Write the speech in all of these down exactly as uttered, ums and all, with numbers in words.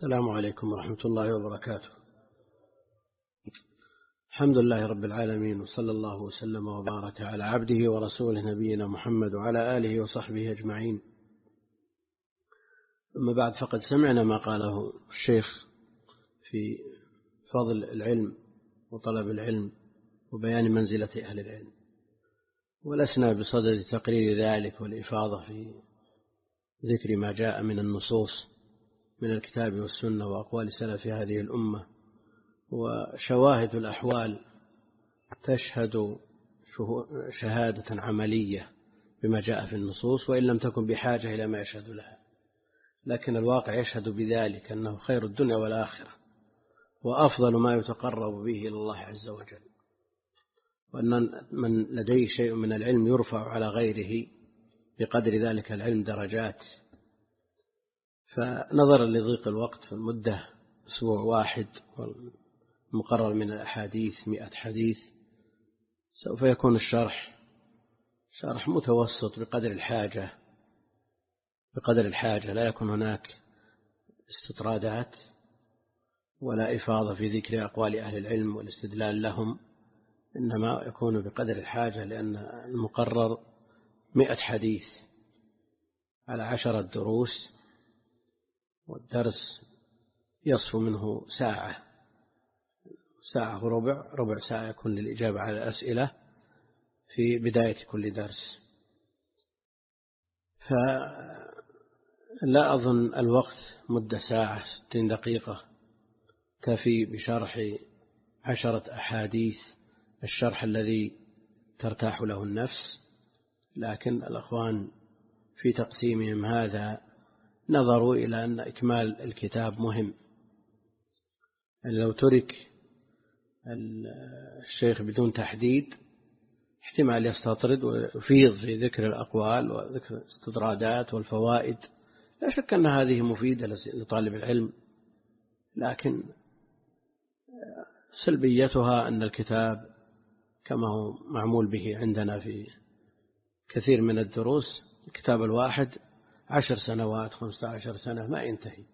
السلام عليكم ورحمة الله وبركاته. الحمد لله رب العالمين، وصلى الله وسلم وبارك على عبده ورسوله نبينا محمد وعلى آله وصحبه أجمعين. أما بعد، فقد سمعنا ما قاله الشيخ في فضل العلم وطلب العلم وبيان منزلة أهل العلم، ولسنا بصدد تقرير ذلك والإفاضة في ذكر ما جاء من النصوص من الكتاب والسنة وأقوال سلف هذه الأمة وشواهد الأحوال تشهد شهادة عملية بما جاء في النصوص، وإن لم تكن بحاجة إلى ما يشهد لها، لكن الواقع يشهد بذلك أنه خير الدنيا والآخرة وأفضل ما يتقرب به إلى الله عز وجل، وأن من لديه شيء من العلم يرفع على غيره بقدر ذلك العلم درجات. فنظرا لضيق الوقت في المدة أسبوع واحد والمقرر من الأحاديث مئة حديث، سوف يكون الشرح شرح متوسط بقدر الحاجة بقدر الحاجة لا يكون هناك استطرادات ولا إفاضة في ذكر أقوال أهل العلم والاستدلال لهم، إنما يكون بقدر الحاجة، لأن المقرر مئة حديث على عشرة دروس، والدرس يصف منه ساعة ساعة وربع ربع ساعة يكون للإجابة على الأسئلة في بداية كل درس. فلا أظن الوقت مدة ساعة ستين دقيقة كفي بشرح عشرة أحاديث الشرح الذي ترتاح له النفس، لكن الأخوان في تقسيمهم هذا نظروا إلى أن إكمال الكتاب مهم. يعني لو ترك الشيخ بدون تحديد احتمال يستطرد ويفيض في ذكر الأقوال وذكر الاستطرادات والفوائد، لا شك أن هذه مفيدة لطالب العلم، لكن سلبيتها أن الكتاب كما هو معمول به عندنا في كثير من الدروس، الكتاب الواحد عشر سنوات خمسة عشر سنة ما ينتهي،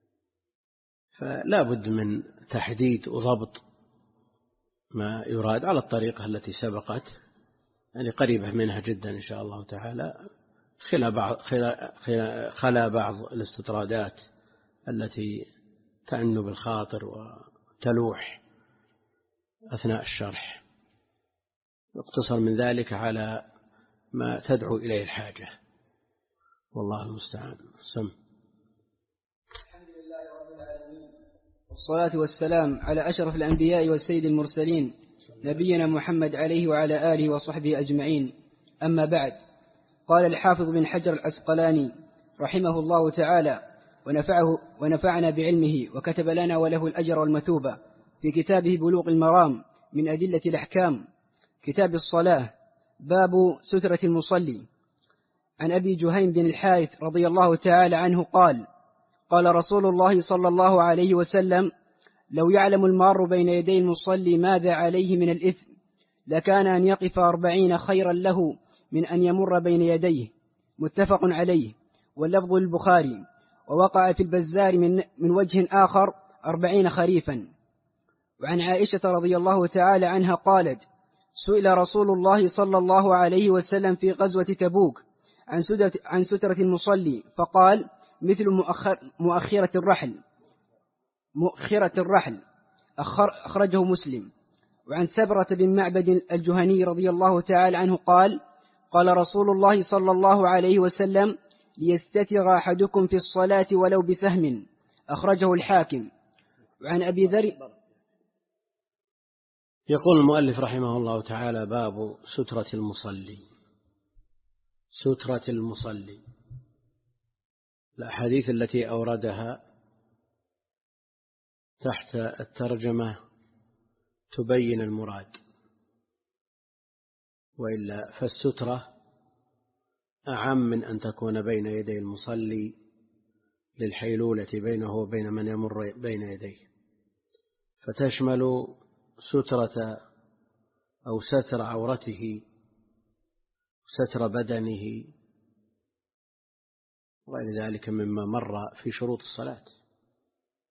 فلا بد من تحديد وضبط ما يراد على الطريقة التي سبقت، يعني قريبة منها جدا إن شاء الله تعالى، خلا بعض, خلا خلا بعض الاستطرادات التي تأن بالخاطر وتلوح أثناء الشرح، يقتصر من ذلك على ما تدعو إليه الحاجة، والله المستعان. سم. الحمد لله رب العالمين، والصلاة والسلام على أشرف الأنبياء والسيد المرسلين نبينا محمد عليه وعلى آله وصحبه أجمعين. أما بعد، قال الحافظ بن حجر العسقلاني رحمه الله تعالى ونفعه ونفعنا بعلمه وكتب لنا وله الأجر والمثوبة في كتابه بلوغ المرام من أدلة الأحكام، كتاب الصلاة، باب سترة المصلي. عن أبي جهيم بن الحارث رضي الله تعالى عنه قال: قال رسول الله صلى الله عليه وسلم: لو يعلم المار بين يدي المصلي ماذا عليه من الإثم لكان أن يقف أربعين خيرا له من أن يمر بين يديه. متفق عليه، واللفظ للبخاري. ووقع في البزار من, من وجه آخر أربعين خريفا. وعن عائشة رضي الله تعالى عنها قالت: سئل رسول الله صلى الله عليه وسلم في غزوة تبوك عن سترة, عن سترة المصلي فقال: مثل مؤخر مؤخرة الرحل مؤخرة الرحل أخر أخرجه مسلم. وعن سبرة بن معبد الجهني رضي الله تعالى عنه قال: قال رسول الله صلى الله عليه وسلم: ليستتر أحدكم في الصلاة ولو بسهم، أخرجه الحاكم. وعن أبي ذر. يقول المؤلف رحمه الله تعالى: باب سترة المصلي. سترة المصلي، الأحاديث التي أوردها تحت الترجمة تبين المراد، وإلا فالسترة أعم من أن تكون بين يدي المصلي للحيلولة بينه وبين من يمر بين يديه، فتشمل سترة أو ستر عورته، ستر بدنه، وغير ذلك مما مر في شروط الصلاة.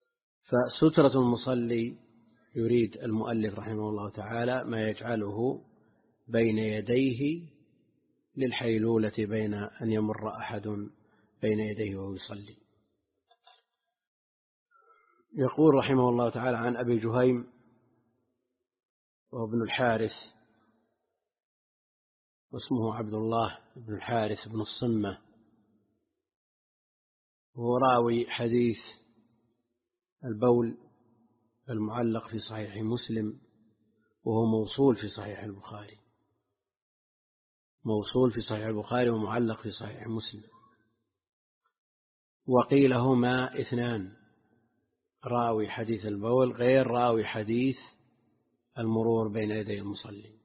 فسترة المصلي يريد المؤلف رحمه الله تعالى ما يجعله بين يديه للحيلولة بين أن يمر أحد بين يديه وهو يصلي. يقول رحمه الله تعالى عن أبي جهيم وهو ابن الحارث واسمه عبد الله بن الحارث بن الصمة، وهو راوي حديث البول المعلق في صحيح مسلم، وهو موصول في صحيح البخاري، موصول في صحيح البخاري ومعلق في صحيح مسلم. وقيل هما اثنان، راوي حديث البول غير راوي حديث المرور بين يدي المصلي.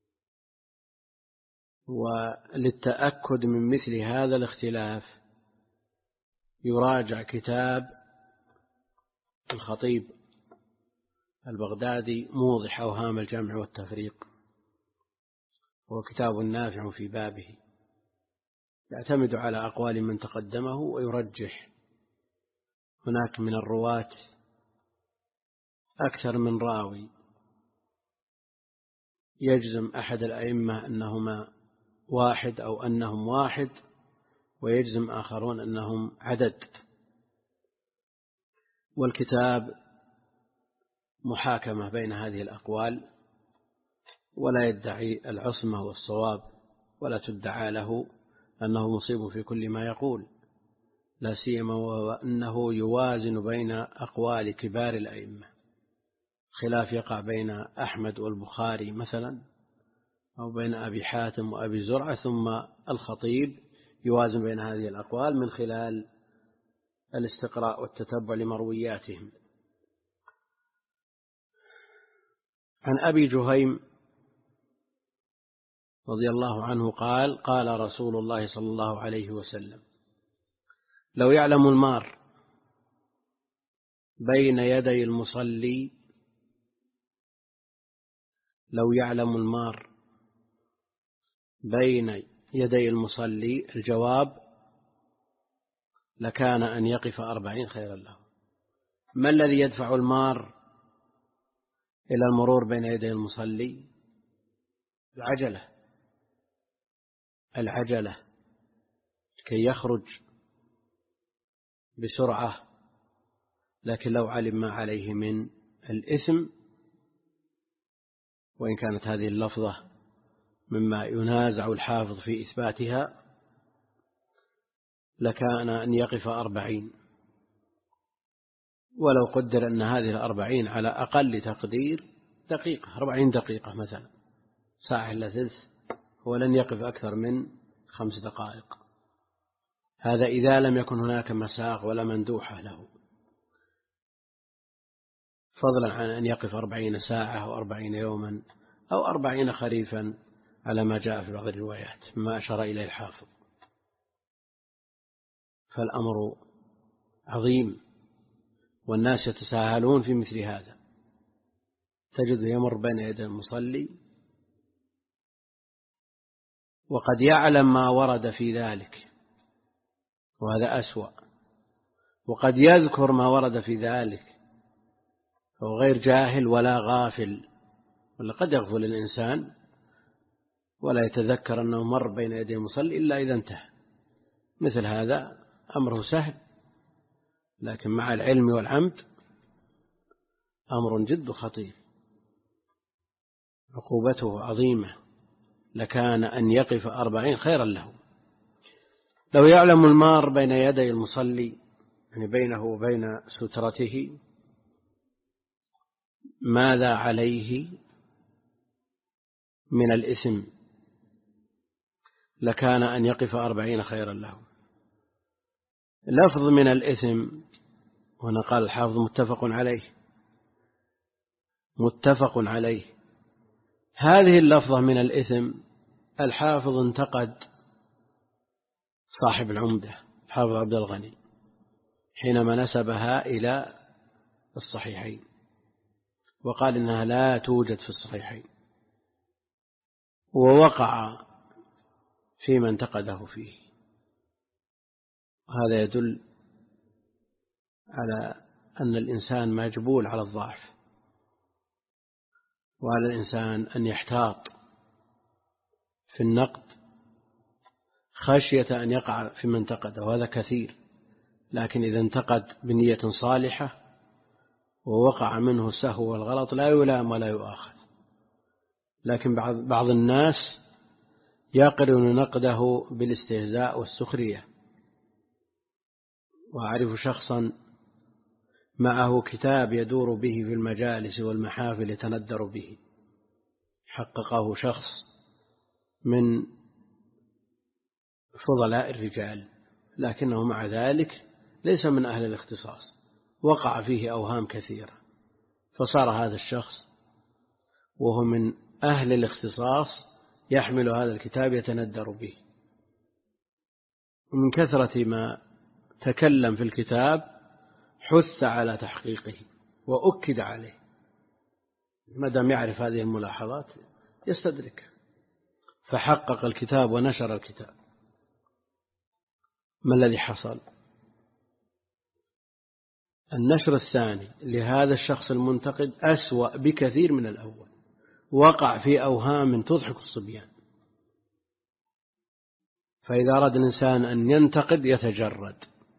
وللتأكد من مثل هذا الاختلاف يراجع كتاب الخطيب البغدادي موضح أوهام الجمع والتفريق، وهو كتاب نافع في بابه، يعتمد على أقوال من تقدمه ويرجح. هناك من الرواة أكثر من راوي، يجزم أحد الأئمة أنهما واحد أو أنهم واحد، ويجزم آخرون أنهم عدد. والكتاب محاكمة بين هذه الأقوال، ولا يدعي العصمة والصواب، ولا تدعى له أنه مصيب في كل ما يقول، لا سيما وأنه يوازن بين أقوال كبار الأئمة، خلاف يقع بين أحمد والبخاري مثلا، أو بين أبي حاتم وأبي زرعة، ثم الخطيب يوازن بين هذه الأقوال من خلال الاستقراء والتتبع لمروياتهم. عن أبي جهيم رضي الله عنه قال: قال رسول الله صلى الله عليه وسلم: لو يعلم المار بين يدي المصلي لو يعلم المار بين يدي المصلي الجواب لكان أن يقف أربعين خيرا له. ما الذي يدفع المار إلى المرور بين يدي المصلي؟ العجلة العجلة كي يخرج بسرعة، لكن لو علم ما عليه من الإثم، وإن كانت هذه اللفظة مما ينازع الحافظ في إثباتها، لكان أن يقف أربعين. ولو قدر أن هذه الأربعين على أقل تقدير دقيقة، أربعين دقيقة مثلا، ساعة إلا ثلث، هو لن يقف أكثر من خمس دقائق. هذا إذا لم يكن هناك مساق ولا مندوحة له، فضلا عن أن يقف أربعين ساعة أو أربعين يوما أو أربعين خريفا على ما جاء في بعض الروايات مما أشار إليه الحافظ. فالأمر عظيم، والناس يتساهلون في مثل هذا، تجد يمر بين يدي المصلي وقد يعلم ما ورد في ذلك، وهذا أسوأ، وقد يذكر ما ورد في ذلك، فهو غير جاهل ولا غافل، ولا قد يغفل الإنسان ولا يتذكر أنه مر بين يدي المصلي إلا إذا انتهى. مثل هذا أمره سهل، لكن مع العلم والعمد أمر جد خطير، عقوبته عظيمة، لكان أن يقف أربعين خيرا له. لو يعلم المار بين يدي المصلي، يعني بينه وبين سترته، ماذا عليه من الإثم، لكان أن يقف أربعين خيرا له. لفظ من الإثم هنا قال الحافظ متفق عليه، متفق عليه. هذه اللفظة من الإثم الحافظ انتقد صاحب العمدة حافظ عبد الغني حينما نسبها إلى الصحيحين، وقال إنها لا توجد في الصحيحين، ووقع فيما انتقده فيه. هذا يدل على أن الإنسان مجبول على الضعف، وعلى الإنسان أن يحتاط في النقد خشية أن يقع في من انتقده، وهذا كثير. لكن إذا انتقد بنية صالحة ووقع منه السهو والغلط لا يلام ولا يؤاخذ. لكن بعض الناس يقرن نقده بالاستهزاء والسخرية. وأعرف شخصا معه كتاب يدور به في المجالس والمحافل يتندر به، حققه شخص من فضلاء الرجال، لكنه مع ذلك ليس من أهل الاختصاص، وقع فيه أوهام كثيرة، فصار هذا الشخص وهو من أهل الاختصاص يحمل هذا الكتاب يتندر به. ومن كثرة ما تكلم في الكتاب حث على تحقيقه وأكد عليه، ما دام يعرف هذه الملاحظات يستدرك، فحقق الكتاب ونشر الكتاب. ما الذي حصل؟ النشر الثاني لهذا الشخص المنتقد أسوأ بكثير من الأول، وقع في أوهام تضحك الصبيان. فإذا أراد الإنسان أن ينتقد يتجرد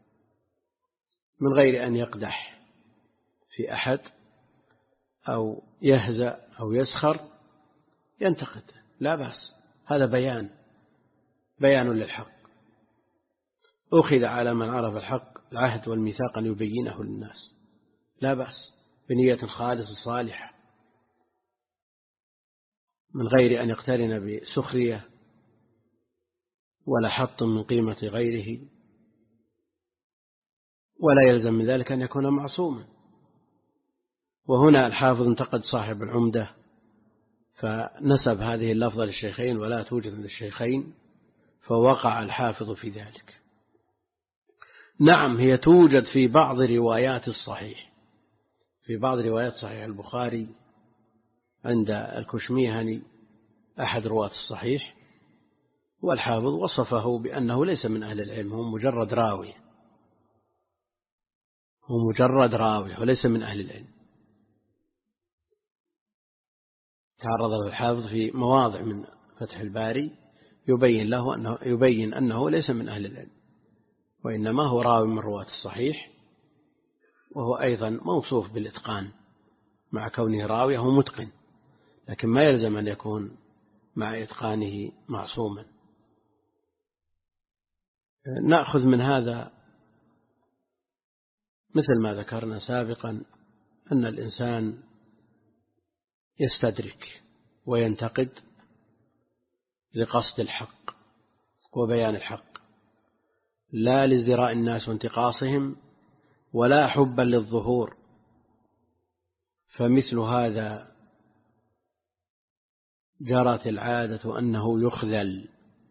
من غير أن يقدح في أحد أو يهزأ أو يسخر، ينتقد لا بأس، هذا بيان بيان للحق. أخذ على من عرف الحق العهد والميثاق أن يبينه للناس، لا بأس، بنية خالصة صالحة، من غير أن يقترن بسخرية ولا حط من قيمة غيره، ولا يلزم من ذلك أن يكون معصوما. وهنا الحافظ انتقد صاحب العمدة فنسب هذه اللفظة للشيخين ولا توجد للشيخين، فوقع الحافظ في ذلك. نعم هي توجد في بعض روايات الصحيح، في بعض روايات صحيح البخاري عند الكشميهني أحد رواة الصحيح، والحافظ وصفه بأنه ليس من أهل العلم، هو مجرد راوي، هو مجرد راوي وليس من أهل العلم. تعرض له الحافظ في مواضع من فتح الباري يبين له أنه يبين أنه ليس من أهل العلم، وإنما هو راوي من رواة الصحيح، وهو أيضا موصوف بالإتقان مع كونه راوي، هو متقن، لكن ما يلزم أن يكون مع إتقانه معصوما. نأخذ من هذا مثل ما ذكرنا سابقا أن الإنسان يستدرك وينتقد لقصد الحق وبيان الحق، لا لازدراء الناس وانتقاصهم ولا حبا للظهور. فمثل هذا جرت العادة أنه يخذل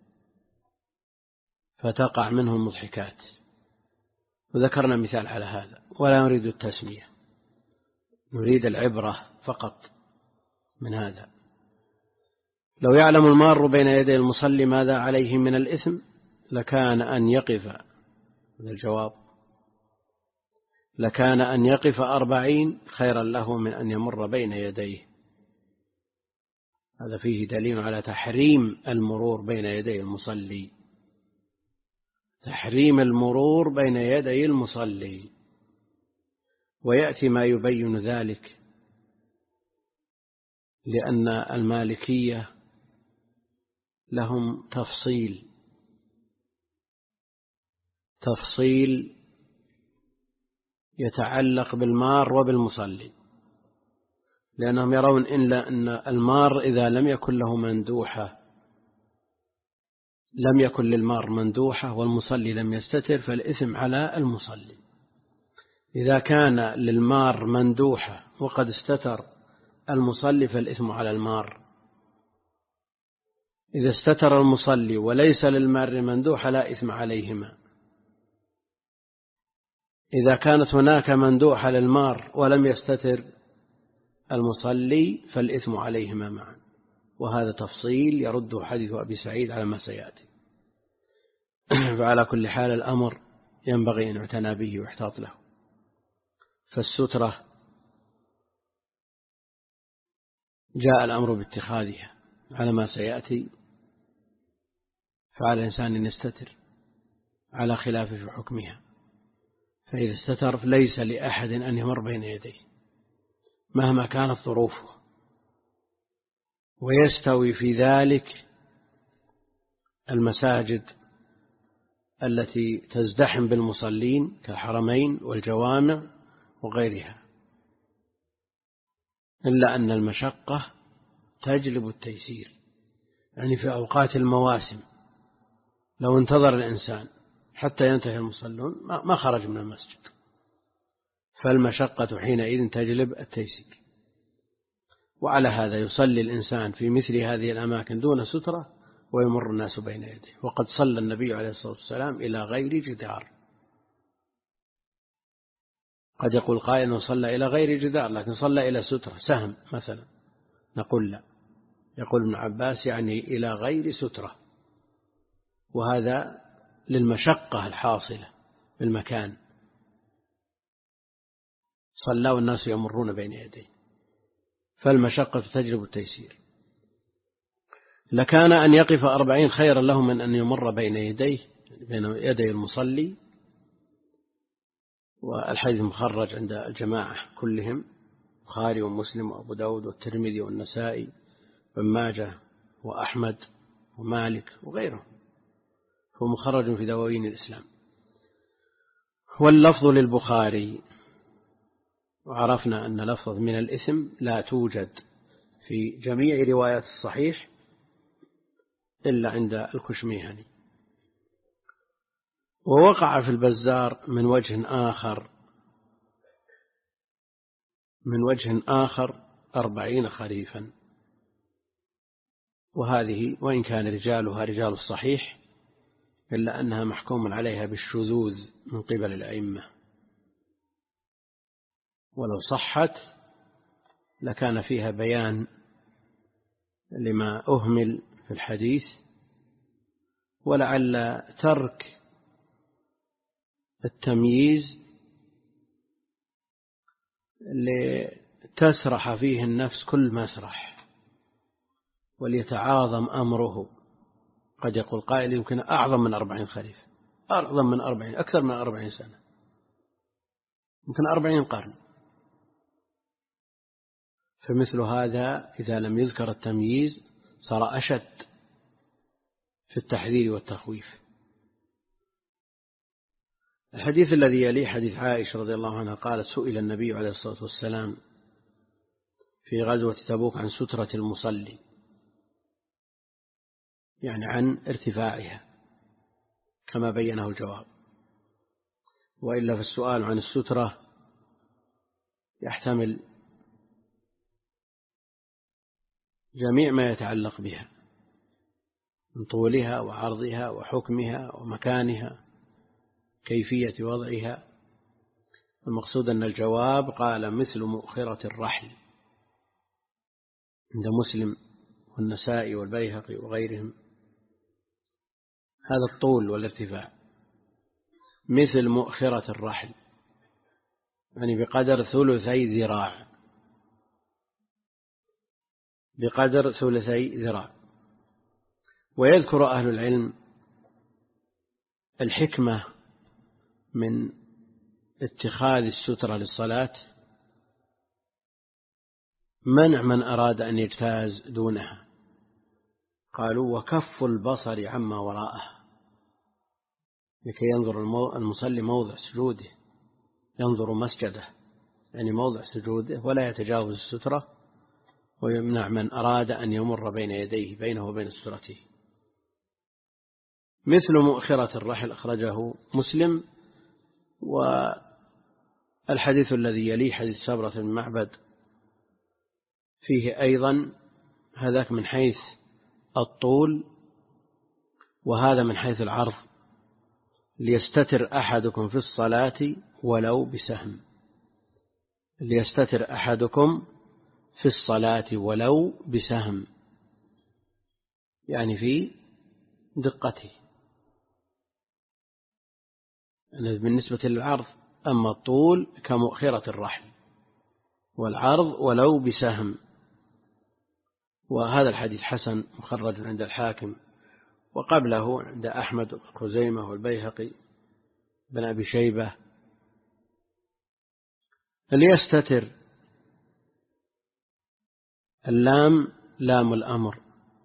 فتقع منه المضحكات، وذكرنا مثال على هذا، ولا نريد التسمية، نريد العبرة فقط من هذا. لو يعلم المار بين يدي المصلي ماذا عليه من الإثم لكان أن يقف، هذا الجواب، لكان أن يقف أربعين خيرا له من أن يمر بين يديه. هذا فيه دليل على تحريم المرور بين يدي المصلي، تحريم المرور بين يدي المصلي. ويأتي ما يبين ذلك، لأن المالكية لهم تفصيل تفصيل يتعلق بالمار وبالمصلي، لأنهم يرون إن المار إذا لم يكن له مندوحة لم يكن للمار مندوحة والمصلي لم يستتر فالإثم على المصلي. إذا كان للمار مندوحة وقد استتر المصلي فالإثم على المار. إذا استتر المصلي وليس للمار مندوحة لا إثم عليهما. إذا كانت هناك مندوحة للمار ولم يستتر المصلي فالإثم عليهما معا. وهذا تفصيل يرد حديث أبي سعيد على ما سيأتي. فعلى كل حال الأمر ينبغي أن يعتنى به ويحتاط له. فالسترة جاء الأمر باتخاذها على ما سيأتي، فعلى الإنسان أن يستتر على خلاف في حكمها. فإذا استتر ليس لأحد أن يمر بين يديه مهما كانت ظروفه، ويستوي في ذلك المساجد التي تزدحم بالمصلين كالحرمين والجوامع وغيرها، إلا أن المشقة تجلب التيسير. يعني في أوقات المواسم لو انتظر الإنسان حتى ينتهي المصلون ما خرج من المسجد، فالمشقة حينئذ تجلب التيسير. وعلى هذا يصلي الإنسان في مثل هذه الأماكن دون سترة ويمر الناس بين يديه. وقد صلى النبي عليه الصلاة والسلام إلى غير جدار. قد يقول قائل أنه صلى إلى غير جدار لكن صلى إلى سترة سهم مثلا، نقول لا، يقول ابن عباس يعني إلى غير سترة، وهذا للمشقة الحاصلة بالمكان، صلى والناس يمرون بين يديه، فالمشقة تجلب التيسير. لكان أن يقف أربعين خيرا له من أن يمر بين يديه بين يدي المصلي. والحديث مخرج عند الجماعة كلهم، البخاري ومسلم وأبو داود والترمذي والنسائي وابن ماجه وأحمد ومالك وغيره، هو مخرج في دواوين الإسلام. واللفظ للبخاري، وعرفنا أن لفظ من الإثم لا توجد في جميع روايات الصحيح إلا عند الكشميهني. ووقع في البزار من وجه آخر من وجه آخر أربعين خريفا، وهذه وإن كان رجالها رجال الصحيح إلا أنها محكوم عليها بالشذوذ من قبل الأئمة، ولو صحت لكان فيها بيان لما أهمل في الحديث، ولعل ترك التمييز لتسرح فيه النفس كل مسرح وليتعاظم أمره. قد يقول قائل يمكن أعظم من أربعين خريف، أعظم من أربعين، أكثر من أربعين سنة، يمكن أربعين قرن. فمثل هذا إذا لم يذكر التمييز صار أشد في التحذير والتخويف. الحديث الذي يليه حديث عائشة رضي الله عنها قالت: سئل النبي عليه الصلاة والسلام في غزوة تبوك عن سترة المصلي، يعني عن ارتفاعها كما بينه الجواب، وإلا في السؤال عن السترة يحتمل جميع ما يتعلق بها من طولها وعرضها وحكمها ومكانها كيفية وضعها. المقصود أن الجواب قال مثل مؤخرة الرحل عند مسلم والنسائي والبيهقي وغيرهم، هذا الطول والارتفاع مثل مؤخرة الرحل، يعني بقدر ثلثي ذراع، بقدر ثلثي ذراع. ويذكر أهل العلم الحكمة من اتخاذ السترة للصلاة، منع من أراد أن يجتاز دونها. قالوا: وكف البصر عما وراءه، لكي ينظر المصلي موضع سجوده، ينظر مسجده يعني موضع سجوده، ولا يتجاوز السترة، ويمنع من أراد أن يمر بين يديه بينه وبين سترته. مثل مؤخرة الرحل أخرجه مسلم. والحديث الذي يليه حديث سبرة بن معبد فيه أيضا هذاك من حيث الطول وهذا من حيث العرض: ليستتر أحدكم في الصلاة ولو بسهم، ليستتر أحدكم في الصلاة ولو بسهم، يعني في دقته. بالنسبة للعرض أما الطول كمؤخرة الرحل، والعرض ولو بسهم. وهذا الحديث حسن مخرج عند الحاكم، وقبله عند أحمد وخزيمة والبيهقي بن أبي شيبة. ليستتر، اللام لام الأمر،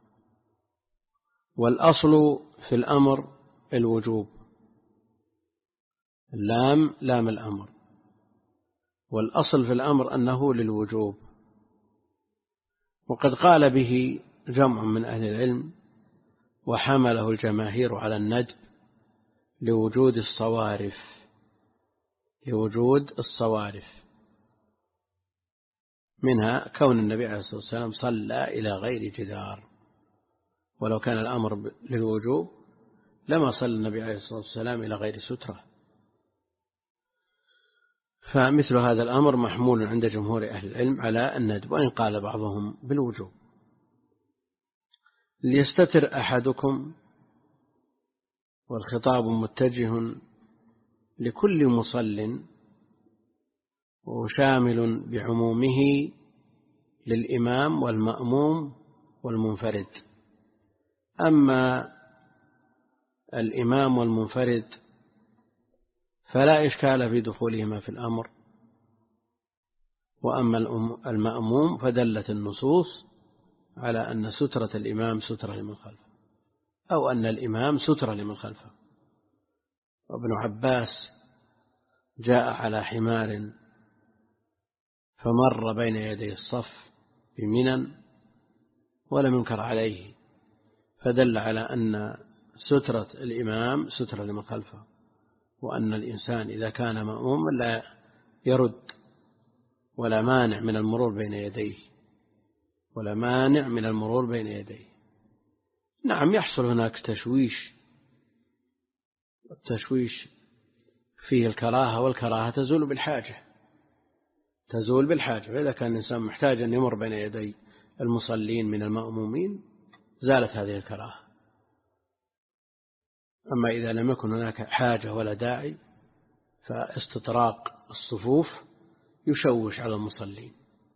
والأصل في الأمر الوجوب. اللام لام الأمر، والأصل في الأمر أنه للوجوب. وقد قال به جمع من أهل العلم وحمله الجماهير على الندب لوجود الصوارف لوجود الصوارف منها كون النبي عليه الصلاة والسلام صلى إلى غير جدار، ولو كان الأمر للوجوب لما صلى النبي عليه الصلاة والسلام إلى غير سترة. فمثل هذا الأمر محمول عند جمهور أهل العلم على الندب، وإن قال بعضهم بالوجوب. ليستتر أحدكم، والخطاب متجه لكل مصل وشامل بعمومه للإمام والمأموم والمنفرد. أما الإمام والمنفرد فلا إشكال في دخولهما في الأمر، وأما المأموم فدلت النصوص على أن سترة الإمام سترة لمن خلفه، أو أن الإمام سترة لمن خلفه. وابن عباس جاء على حمار فمر بين يدي الصف بمنى ولم ينكر عليه، فدل على أن سترة الإمام سترة لمن خلفه، وأن الإنسان إذا كان مأموما لا يرد ولا مانع من المرور بين يديه ولا مانع من المرور بين يديه. نعم يحصل هناك تشويش، التشويش فيه الكراهة، والكراهة تزول بالحاجة تزول بالحاجة فإذا كان الإنسان محتاج أن يمر بين يدي المصلين من المأمومين زالت هذه الكراهة. أما إذا لم يكن هناك حاجة ولا داعي فاستطراق الصفوف يشوش على المصلين.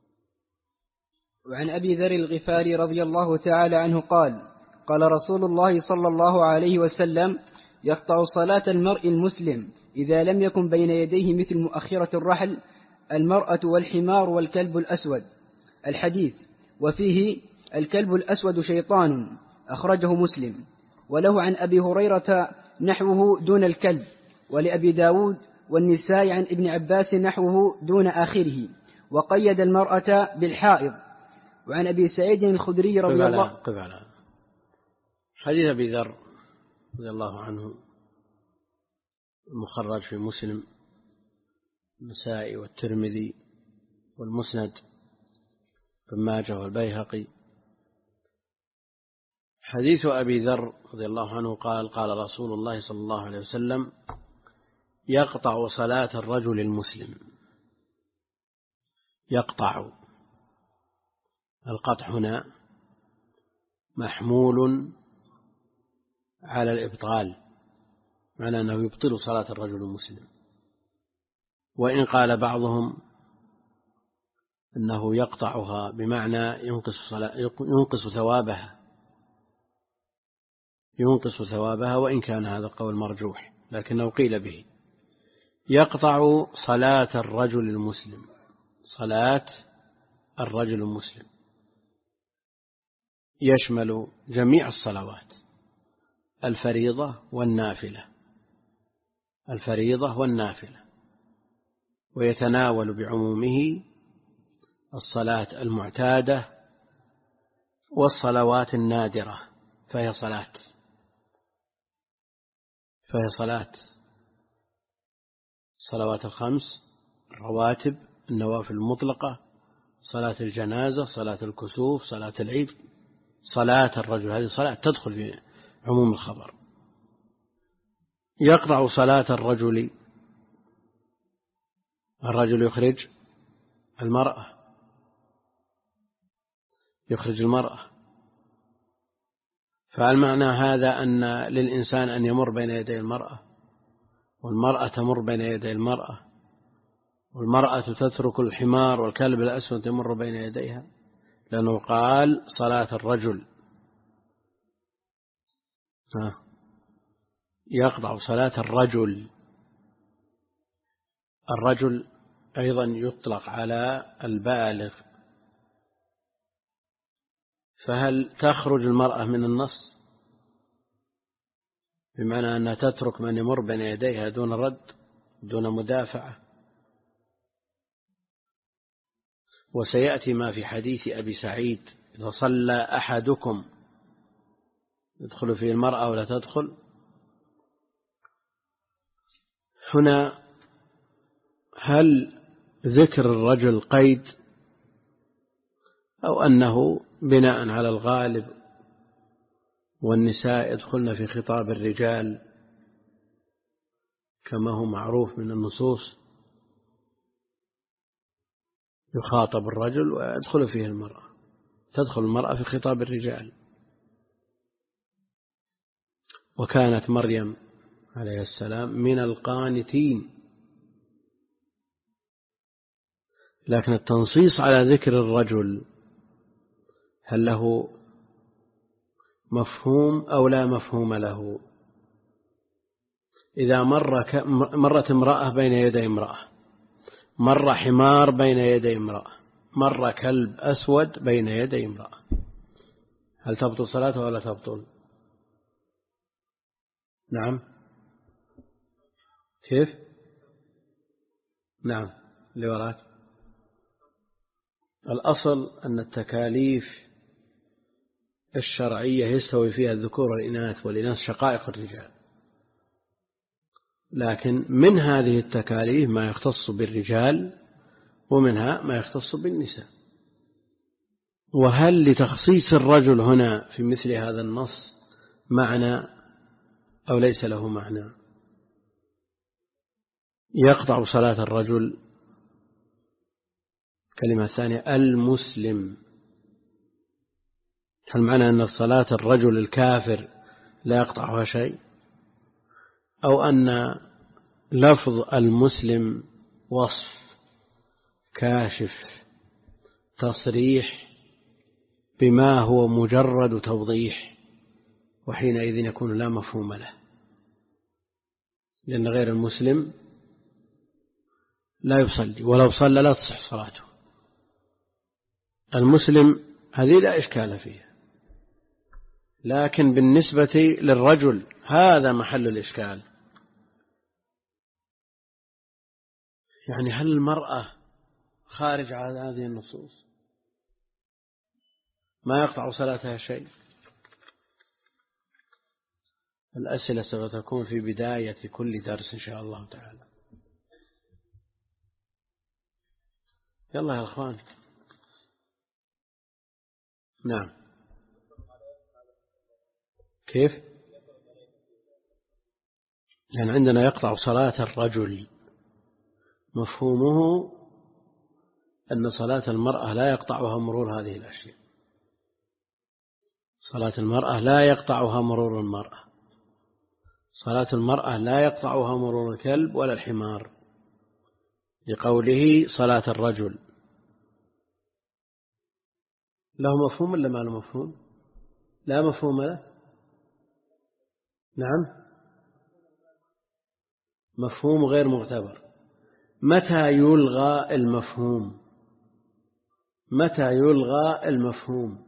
وعن أبي ذر الغفاري رضي الله تعالى عنه قال: قال رسول الله صلى الله عليه وسلم: يقطع صلاة المرء المسلم إذا لم يكن بين يديه مثل مؤخرة الرحل المرأة والحمار والكلب الأسود. الحديث. وفيه: الكلب الأسود شيطان، أخرجه مسلم. وله عن أبي هريرة نحوه دون الكلب، ولأبي داود والنساء عن ابن عباس نحوه دون آخره، وقيد المرأة بالحائض. وعن أبي سعيد الخدري رضي الله قف على حديث أبي ذر رضي الله عنه المخرج في مسلم النسائي والترمذي والمسند بن ماجه والبيهقي. حديث أبي ذر رضي الله عنه قال: قال رسول الله صلى الله عليه وسلم: يقطع صلاة الرجل المسلم. يقطع، القطع هنا محمول على الإبطال، معنى أنه يبطل صلاة الرجل المسلم. وإن قال بعضهم أنه يقطعها بمعنى ينقص, ينقص ثوابها ينقص ثوابها وإن كان هذا القول مرجوح، لكنه قيل به. يقطع صلاة الرجل المسلم، صلاة الرجل المسلم يشمل جميع الصلوات، الفريضة والنافلة الفريضة والنافلة ويتناول بعمومه الصلاة المعتادة والصلوات النادرة، فهي صلاة فهي صلاة الصلوات الخمس، الرواتب، النوافل المطلقة، صلاة الجنازة، صلاة الكسوف، صلاة العيد، صلاة الرجل، هذه صلاة تدخل في عموم الخبر. يقطع صلاة الرجل، الرجل يخرج المرأة يخرج المرأة فالمعنى هذا أن للإنسان أن يمر بين يدي المرأة، والمرأة تمر بين يدي المرأة، والمرأة تترك الحمار والكلب الأسود يمر بين يديها، لأنه قال صلاة الرجل يقطع صلاة الرجل. الرجل أيضا يطلق على البالغ، فهل تخرج المرأة من النص بمعنى أنها تترك من يمر بين يديها دون رد دون مدافعة؟ وسيأتي ما في حديث أبي سعيد إذا صلى أحدكم يدخل فيه المرأة ولا تدخل. هنا هل ذكر الرجل قيد أو أنه بناء على الغالب والنساء يدخلن في خطاب الرجال كما هو معروف من النصوص، يخاطب الرجل ويدخل فيه المرأة، تدخل المرأة في خطاب الرجال. وكانت مريم عليه السلام من القانتين، لكن التنصيص على ذكر الرجل هل له مفهوم أو لا مفهوم له؟ إذا مر ك... مرت امرأة بين يدي امرأة، مر حمار بين يدي امرأة، مر كلب أسود بين يدي امرأة، هل تبطل صلاته ولا تبطل؟ نعم. كيف؟ نعم اللي وراك. الأصل أن التكاليف الشرعية يستوي فيها الذكور والإناث، والإناث شقائق الرجال، لكن من هذه التكاليف ما يختص بالرجال ومنها ما يختص بالنساء. وهل لتخصيص الرجل هنا في مثل هذا النص معنى أو ليس له معنى؟ يقطع صلاة الرجل كلمة ثانية المسلم، هل معنى أن صلاة الرجل الكافر لا يقطعها شيء، أو أن لفظ المسلم وصف كاشف تصريح بما هو مجرد توضيح، وحينئذ يكون لا مفهوم له، لأن غير المسلم لا يصلي، ولو صلى لا تصح صلاته. المسلم هذه لا إشكال فيها، لكن بالنسبة للرجل هذا محل الإشكال. يعني هل المرأة خارج على هذه النصوص ما يقطع صلاتها شيء؟ الأسئلة سوف تكون في بداية كل درس إن شاء الله تعالى. يلا يا أخوان. نعم. كيف؟ لأن عندنا يقطع صلاة الرجل مفهومه أن صلاة المرأة لا يقطعها مرور هذه الأشياء، صلاة المرأة لا يقطعها مرور المرأة، صلاة المرأة لا يقطعها مرور الكلب ولا الحمار، لقوله صلاة الرجل. له مفهوم ولا ما له مفهوم؟ لا مفهوم له. نعم مفهوم غير معتبر. متى يلغى المفهوم؟ متى يلغى المفهوم؟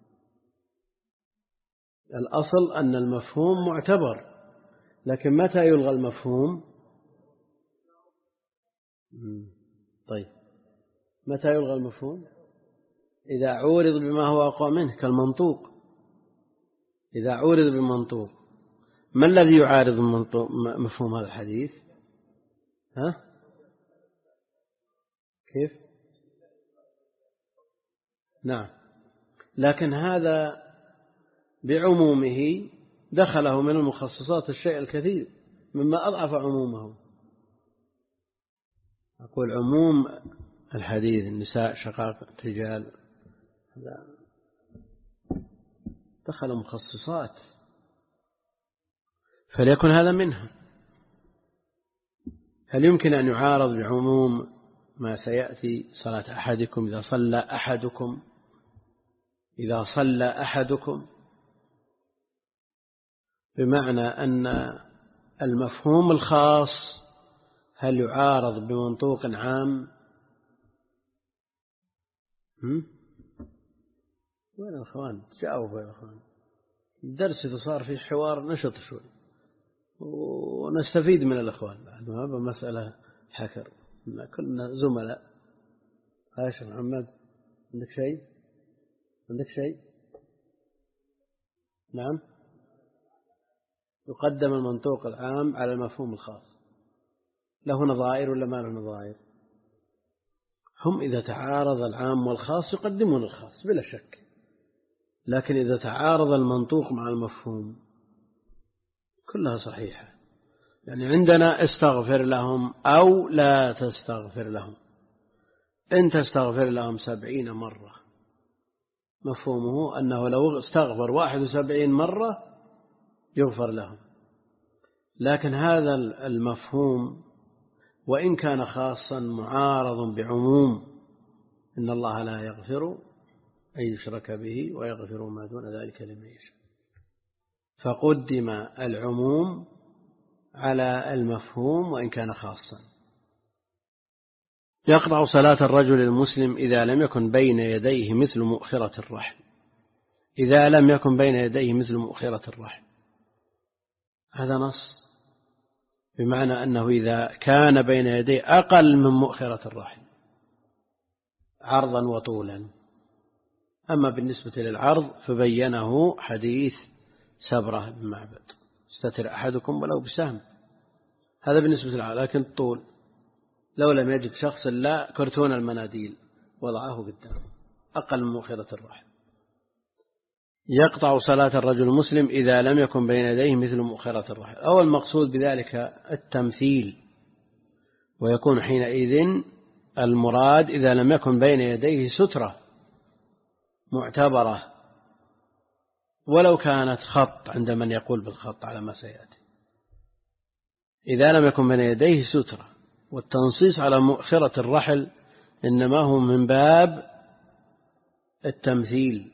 الأصل أن المفهوم معتبر، لكن متى يلغى المفهوم؟ طيب متى يلغى المفهوم؟ إذا عورض بما هو أقوى منه كالمنطوق. إذا عورض بمنطوق، ما الذي يعارض مفهوم هذا الحديث؟ ها؟ كيف؟ نعم، لكن هذا بعمومه دخله من المخصصات الشيء الكثير مما أضعف عمومه. أقول عموم الحديث النساء شقائق الرجال هذا دخل مخصصات، فليكن هذا منها. هل يمكن أن يعارض بعموم ما سيأتي صلاة أحدكم إذا صلى أحدكم إذا صلى أحدكم، بمعنى أن المفهوم الخاص هل يعارض بمنطوق عام؟ وين الأخوان؟ جاوبوا يا أخوان، الدرس إذا صار فيه حوار نشط شوي ونستفيد من الأخوان، لأنه هذا مسألة حكر، كلنا زملاء. عايش محمد، عندك شيء؟ عندك شيء؟ نعم. يقدم المنطوق العام على المفهوم الخاص، له نظائر ولا ما له نظائر؟ هم إذا تعارض العام والخاص يقدمون الخاص بلا شك، لكن إذا تعارض المنطوق مع المفهوم كلها صحيحة. يعني عندنا استغفر لهم أو لا تستغفر لهم، إن تستغفر لهم سبعين مرة مفهومه أنه لو استغفر واحد وسبعين مرة يغفر لهم، لكن هذا المفهوم وإن كان خاصا معارض بعموم إن الله لا يغفر أن يشرك به ويغفر ما دون ذلك لمن يشاء، فقدم العموم على المفهوم وإن كان خاصا. يقطع صلاة الرجل المسلم إذا لم يكن بين يديه مثل مؤخرة الرحل. إذا لم يكن بين يديه مثل مؤخرة الرحل، هذا نص، بمعنى أنه إذا كان بين يديه أقل من مؤخرة الرحل عرضا وطولا. أما بالنسبة للعرض فبينه حديث سبرة بن معبد، استتر أحدكم ولو بسهم، هذا بالنسبة للعرض. لكن الطول لو لم يجد شخص لا كرتون المناديل وضعه قدامه أقل من مؤخرة الرحل. يقطع صلاة الرجل المسلم إذا لم يكن بين يديه مثل مؤخرة الرحل، أو المقصود بذلك التمثيل، ويكون حينئذ المراد إذا لم يكن بين يديه سترة معتبرة ولو كانت خط عند من يقول بالخط على ما سيأتي. إذا لم يكن بين يديه سترة، والتنصيص على مؤخرة الرحل إنما هو من باب التمثيل،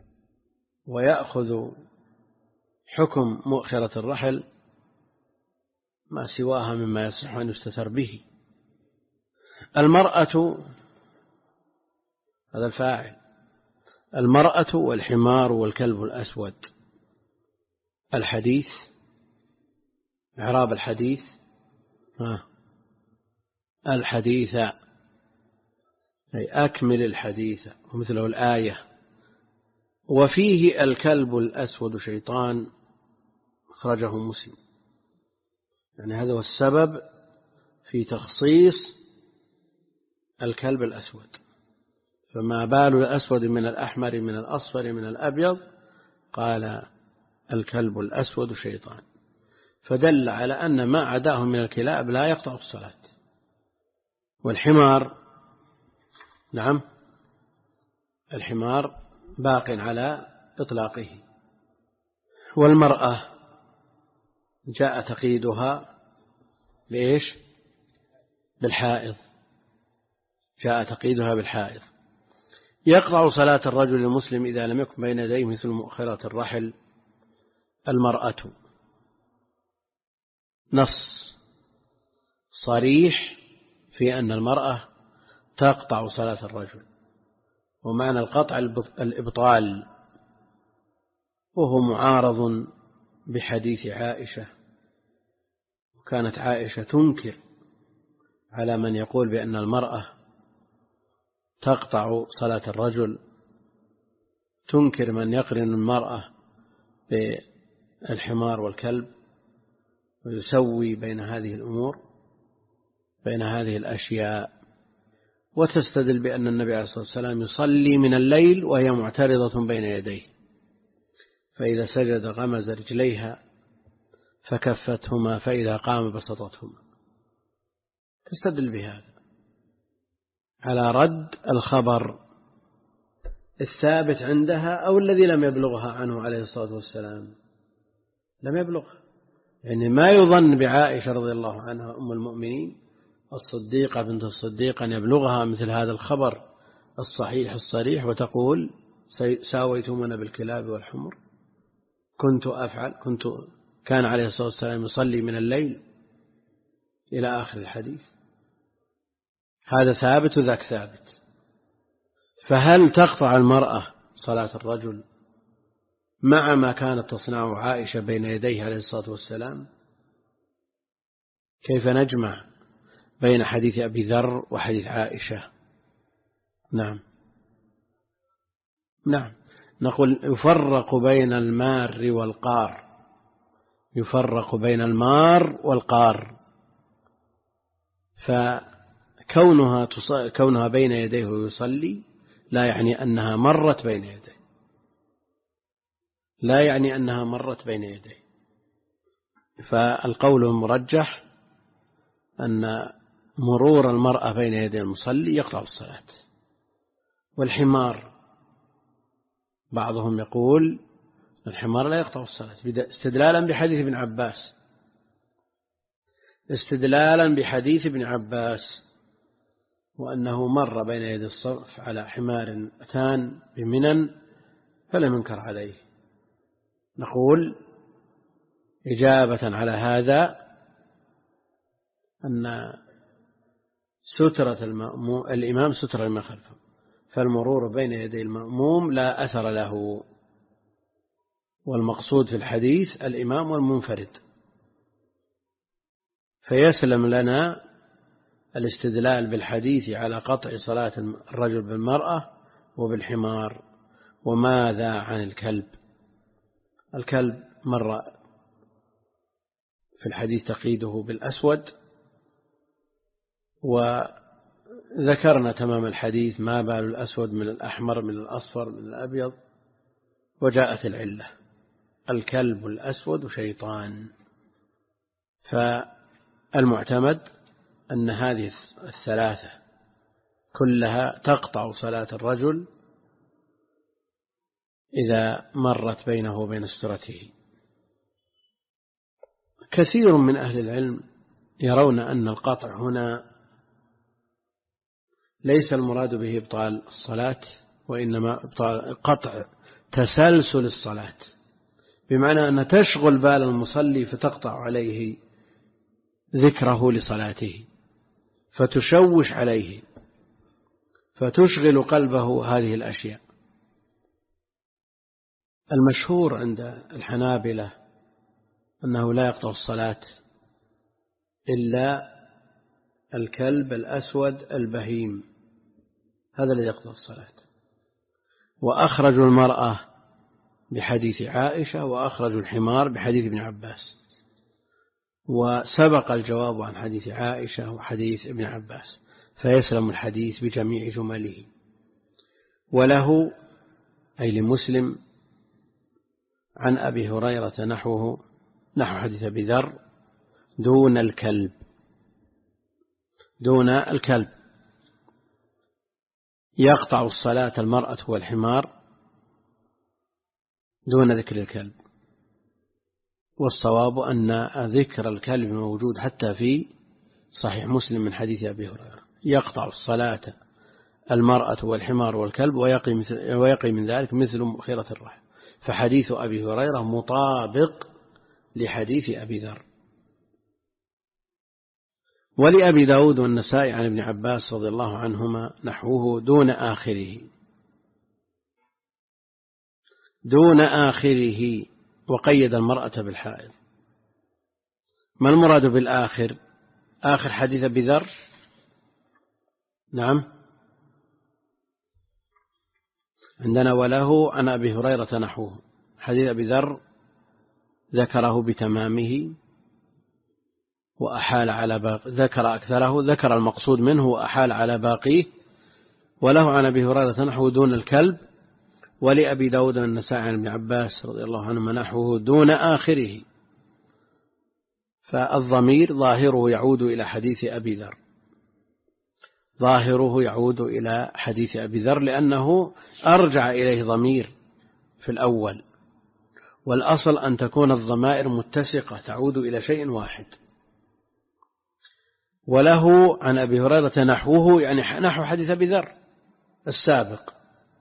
ويأخذ حكم مؤخرة الرحل ما سواها مما يصح أن يستتر به. المرأة، هذا الفاعل، المرأة والحمار والكلب الأسود. الحديث، إعراب الحديث، ها الحديث أي أكمل الحديث، ومثله الآية. وفيه الكلب الأسود شيطان، أخرجه مسلم. يعني هذا هو السبب في تخصيص الكلب الأسود، فما بال الأسود من الأحمر من الأصفر من الأبيض، قال الكلب الأسود شيطان، فدل على أن ما عداه من الكلاب لا يقطع الصلاة. والحمار، نعم الحمار باق على إطلاقه. والمرأة جاء تقييدها بإيش؟ بالحائض، جاء تقييدها بالحائض. يقطع صلاة الرجل المسلم إذا لم يكن بين يديه مثل مؤخرة الرحل. المرأة نص صريح في أن المرأة تقطع صلاة الرجل، ومعنى القطع الإبطال، وهو معارض بحديث عائشة. وكانت عائشة تنكر على من يقول بأن المرأة تقطع صلاة الرجل، تنكر من يقرن المرأة بالحمار والكلب ويسوي بين هذه الأمور، بين هذه الأشياء، وتستدل بأن النبي عليه الصلاة والسلام يصلي من الليل وهي معترضة بين يديه، فإذا سجد غمز رجليها فكفتهما، فإذا قام بسطتهما. تستدل بهذا على رد الخبر الثابت عندها أو الذي لم يبلغها عنه عليه الصلاة والسلام، لم يبلغ. يعني ما يظن بعائشة رضي الله عنها أم المؤمنين الصديقة بنت الصديق أن يبلغها مثل هذا الخبر الصحيح الصريح وتقول ساويتمونا بالكلاب والحمر؟ كنت أفعل كنت كان عليه الصلاة والسلام يصلي من الليل إلى آخر الحديث. هذا ثابت وذاك ثابت. فهل تقطع المرأة صلاة الرجل مع ما كانت تصنع عائشة بين يديه عليه الصلاة والسلام؟ كيف نجمع بين حديث أبي ذر وحديث عائشة؟ نعم نعم نقول يفرق بين المار والقار، يفرق بين المار والقار. فكونها تص... كونها بين يديه ويصلي لا يعني أنها مرت بين يديه، لا يعني أنها مرت بين يديه. فالقول المرجح أن مرور المرأة بين يدي المصلي يقطع الصلاة. والحمار بعضهم يقول الحمار لا يقطع الصلاة استدلالا بحديث ابن عباس، استدلالا بحديث ابن عباس وأنه مر بين يدي الصف على حمار أتان بمنن فلم ينكر عليه. نقول إجابة على هذا أن سترة المأموم الإمام ستر لما خلفه، فالمرور بين يدي المأموم لا أثر له، والمقصود في الحديث الإمام والمنفرد. فيسلم لنا الاستدلال بالحديث على قطع صلاة الرجل بالمرأة وبالحمار. وماذا عن الكلب؟ الكلب مر في الحديث تقييده بالأسود، وذكرنا تمام الحديث ما بال الأسود من الأحمر من الأصفر من الأبيض، وجاءت العلة الكلب الأسود شيطان. فالمعتمد أن هذه الثلاثة كلها تقطع صلاة الرجل إذا مرت بينه وبين سترته. كثير من أهل العلم يرون أن القطع هنا ليس المراد به إبطال الصلاة، وإنما إبطال قطع تسلسل الصلاة، بمعنى أن تشغل بال المصلي فتقطع عليه ذكره لصلاته، فتشوش عليه، فتشغل قلبه هذه الأشياء. المشهور عند الحنابلة أنه لا يقطع الصلاة إلا الكلب الأسود البهيم، هذا الذي يقطع الصلاة. وأخرجوا المرأة بحديث عائشة، وأخرجوا الحمار بحديث ابن عباس، وسبق الجواب عن حديث عائشة وحديث ابن عباس، فيسلم الحديث بجميع جمله. وله أي لمسلم عن أبي هريرة نحوه نحو حديث أبي ذر دون الكلب، دون الكلب يقطع الصلاة المرأة والحمار دون ذكر الكلب. والصواب أن ذكر الكلب موجود حتى في صحيح مسلم من حديث أبي هريرة، يقطع الصلاة المرأة والحمار والكلب ويقي من ذلك مثل مؤخرة الرحل. فحديث أبي هريرة مطابق لحديث أبي ذر. ولأبي داود والنسائي عن ابن عباس رضي الله عنهما نحوه دون آخره، دون آخره، وقيد المرأة بالحائض. ما المراد بالآخر؟ آخر حديث أبي ذر؟ نعم عندنا وله عن أبي هريرة نحوه. حديث أبي ذر ذكره بتمامه وأحال على باقي، ذكر أكثره، ذكر المقصود منه وأحال على باقيه. وله عن أبي هريرة نحوه دون الكلب. ولأبي داود والنسائي عن ابن عباس رضي الله عنهما نحوه دون آخره. فالضمير ظاهره يعود إلى حديث أبي ذر، ظاهره يعود إلى حديث أبي ذر لأنه أرجع إليه ضمير في الأول، والأصل أن تكون الضمائر متسقة تعود إلى شيء واحد. وله عن أبي هريرة نحوه، يعني نحو حديث أبي ذر السابق.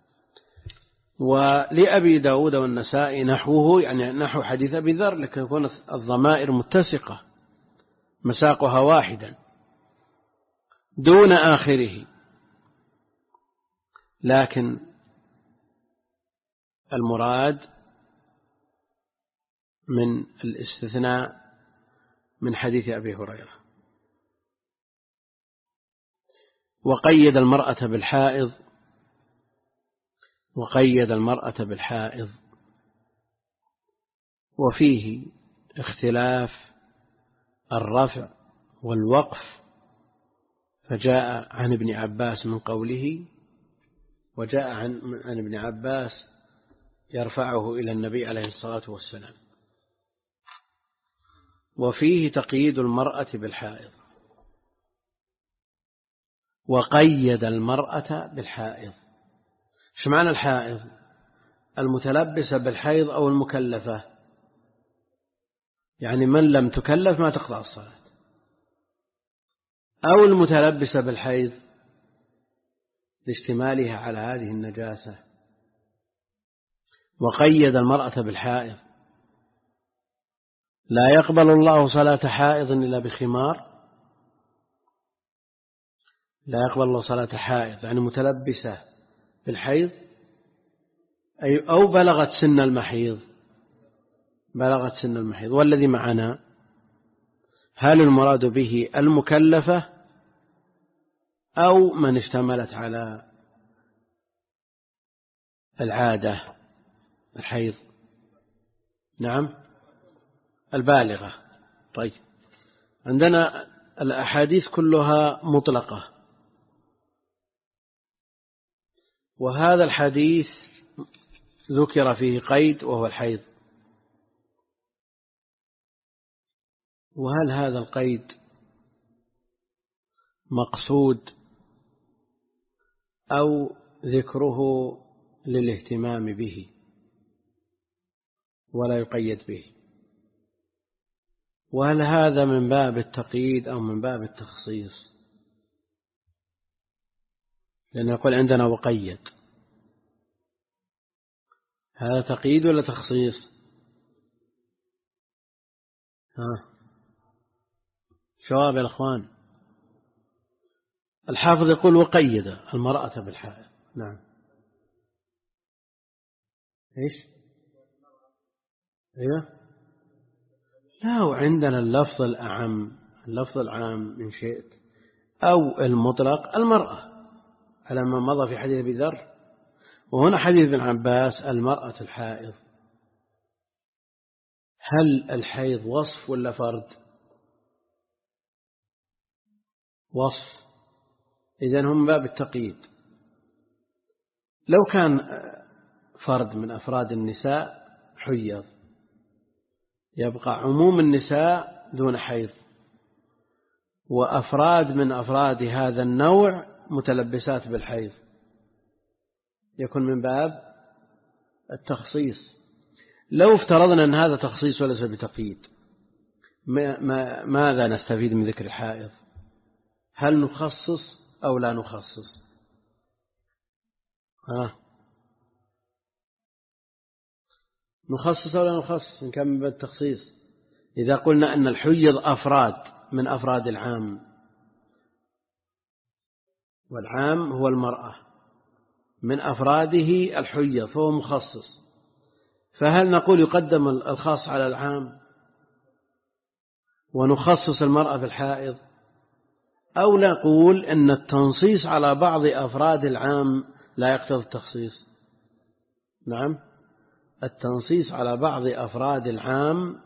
ولأبي داود والنسائي نحوه، يعني نحو حديث أبي ذر، لكي يكون الضمائر متسقة مساقها واحدا دون آخره. لكن المراد من الاستثناء من حديث أبي هريرة. وقيد المرأة بالحائض وقيد المرأة بالحائض وفيه اختلاف الرفع والوقف، فجاء عن ابن عباس من قوله، وجاء عن, عن ابن عباس يرفعه إلى النبي عليه الصلاة والسلام. وفيه تقييد المرأة بالحائض وقيد المرأة بالحائض. شو معنى الحائض؟ المتلبسة بالحيض أو المكلفة، يعني من لم تكلف ما تقطع الصلاة، أو المتلبسة بالحيض لاشتمالها على هذه النجاسة. وقيد المرأة بالحائض، لا يقبل الله صلاة حائض إلا بخمار، لا يقبل الله صلاة حائض يعني متلبسة بالحيض أي أو بلغت سن المحيض، بلغت سن المحيض. والذي معنا هل المراد به المكلفة أو من اشتملت على العادة الحيض؟ نعم البالغة. طيب عندنا الأحاديث كلها مطلقة، وهذا الحديث ذكر فيه قيد وهو الحيض. وهل هذا القيد مقصود أو ذكره للاهتمام به ولا يقيد به؟ وهل هذا من باب التقييد أو من باب التخصيص؟ لأن يقول عندنا وقيد، هذا تقييد ولا تخصيص؟ ها جواب يا الأخوان. الحافظ يقول وقيد المرأة بالحائض. نعم إيش؟ أيوه لا، وعندنا اللفظ الأعم، اللفظ العام إن شئت، أو المطلق المرأة على ما مضى في حديث أبي ذر، وهنا حديث ابن عباس المرأة الحائض. هل الحيض وصف ولا فرد؟ وصف، إذن هم باب التقييد. لو كان فرد من أفراد النساء حيض يبقى عموم النساء دون حيض، وأفراد من أفراد هذا النوع متلبسات بالحيض، يكون من باب التخصيص. لو افترضنا أن هذا تخصيص وليس بتقييد، ماذا نستفيد من ذكر الحائض؟ هل نخصص أو لا نخصص؟ ها نخصص أو لا نخصص إن كان من باب التخصيص؟ إذا قلنا أن الحيض أفراد من أفراد العام، والعام هو المرأة، من أفراده الحيض فهو مخصص، فهل نقول يقدم الخاص على العام ونخصص المرأة بالحائض، أو نقول أن التنصيص على بعض أفراد العام لا يقتضي التخصيص؟ نعم التنصيص على بعض أفراد العام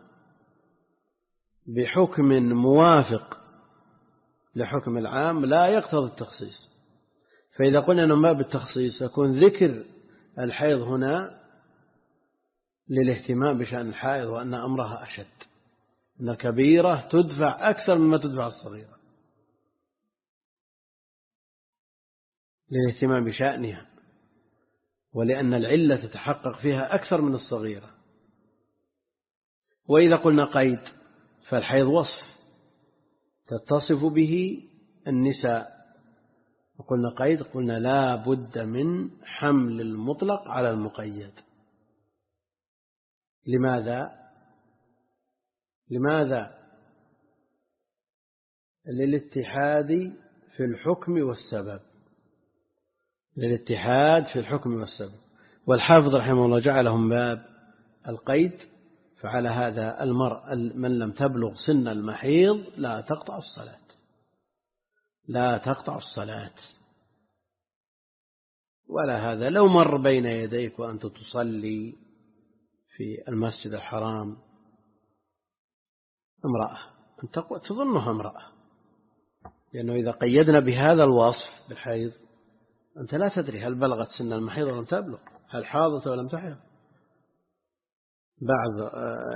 بحكم موافق لحكم العام لا يقتضي التخصيص. فإذا قلنا أنه ما بالتخصيص يكون ذكر الحيض هنا للاهتمام بشأن الحائض، وأن أمرها أشد، أن الكبيرة تدفع أكثر مما تدفع الصغيرة، للاهتمام بشأنها، ولأن العلة تتحقق فيها أكثر من الصغيرة. وإذا قلنا قيد فالحيض وصف، تتصف به النساء. وقلنا قيد، قلنا لا بد من حمل المطلق على المقيد. لماذا؟ لماذا؟ للاتحاد في الحكم والسبب، للاتحاد في الحكم والسبب. والحافظ رحمه الله جعلهم باب القيد. فعلى هذا المرء من لم تبلغ سن المحيض لا تقطع الصلاة، لا تقطع الصلاة. ولا هذا لو مر بين يديك وأنت تصلي في المسجد الحرام امرأة أنت تظنها امرأة، لأنه إذا قيدنا بهذا الوصف بالحيض أنت لا تدري هل بلغت سن المحيض ولم تبلغ، هل حاضت ولم تحض. بعض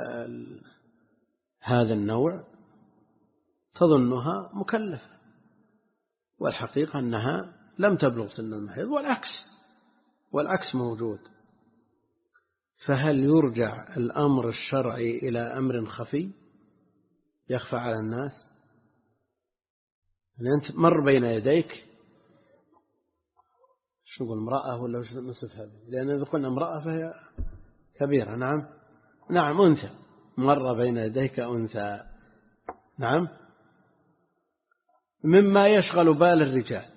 هذا النوع تظنها مكلفة والحقيقة أنها لم تبلغ سن المحيض، والعكس والعكس موجود. فهل يرجع الأمر الشرعي إلى أمر خفي يخفى على الناس؟ يعني أنت مر بين يديك شو نقول امرأة ولا وش نصفها به؟ لأن إذا قلنا امرأة فهي كبيرة. نعم نعم أنثى، مر بين يديك أنثى، نعم، مما يشغل بال الرجال.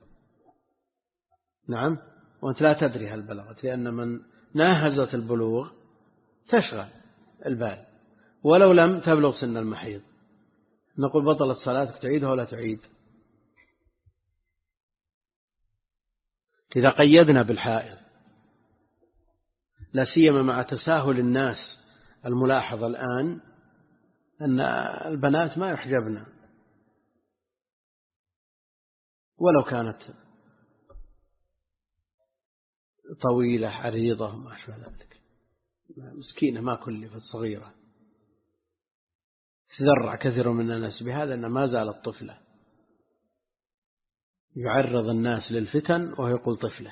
نعم، وأنت لا تدري هل بلغت، لأن من ناهزت البلوغ تشغل البال. ولو لم تبلغ سن المحيض نقول بطلت صلاتك، تعيدها ولا تعيد؟ إذا قيدنا بالحائض، لا سيما مع تساهل الناس الملاحظ الآن أن البنات ما يحجبن ولو كانت طويلة عريضة ما أشبه ذلك، مسكينة ما كلفت صغيرة. تذرع كثير من الناس بهذا أن ما زالت طفلة، يعرض الناس للفتن وهو يقول طفلة.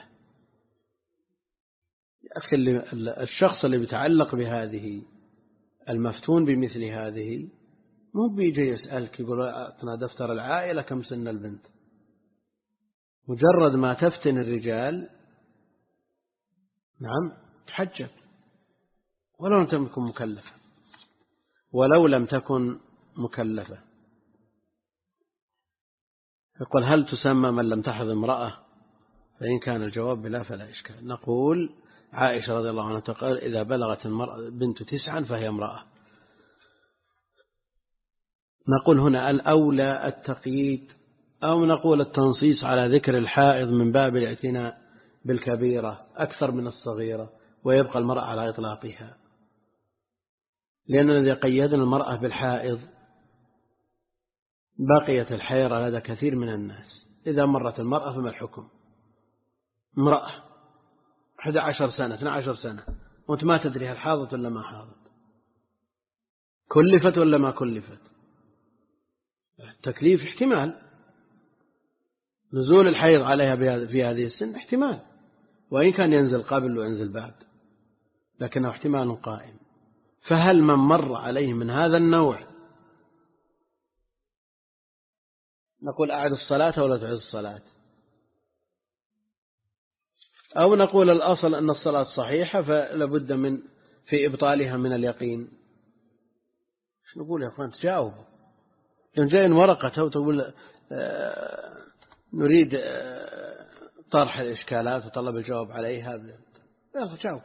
يا أخي الشخص اللي بيتعلق بهذه المفتون بمثل هذه مو بيجي يسألك يقول أعطنا دفتر العائلة كم سن البنت. مجرد ما تفتن الرجال نعم تحجب ولو لم تكن مكلفة، ولو لم تكن مكلفة. يقول هل تسمى من لم تحض امرأة؟ فإن كان الجواب بلا فلا إشكال. نقول عائشة رضي الله عنها تقول إذا بلغت المرأة بنت تسعا فهي امرأة. نقول هنا الأولى التقييد أو نقول التنصيص على ذكر الحائض من باب الاعتناء بالكبيرة أكثر من الصغيرة، ويبقى المرأة على إطلاقها، لأن الذي قيدنا المرأة بالحائض بقيت الحيرة لدى كثير من الناس. إذا مرت المرأة فما الحكم؟ امرأة أحد عشر سنة اثنى عشر سنة وأنت ما تدري هل حاضت ولا ما حاضت، كلفت ولا ما كلفت. التكليف احتمال، نزول الحيض عليها في هذه السن احتمال، وإن كان ينزل قبل وينزل بعد لكنه احتمال قائم. فهل من مر عليه من هذا النوع نقول أعد الصلاة ولا تعد الصلاة، أو نقول الأصل أن الصلاة صحيحة فلابد من في إبطالها من اليقين؟ ايش نقول يا أخوان؟ تجاوبوا. لأن جاء ورقة وتقول آه نريد آه طرح الإشكالات وطلب الجواب عليها. يلا جاوب.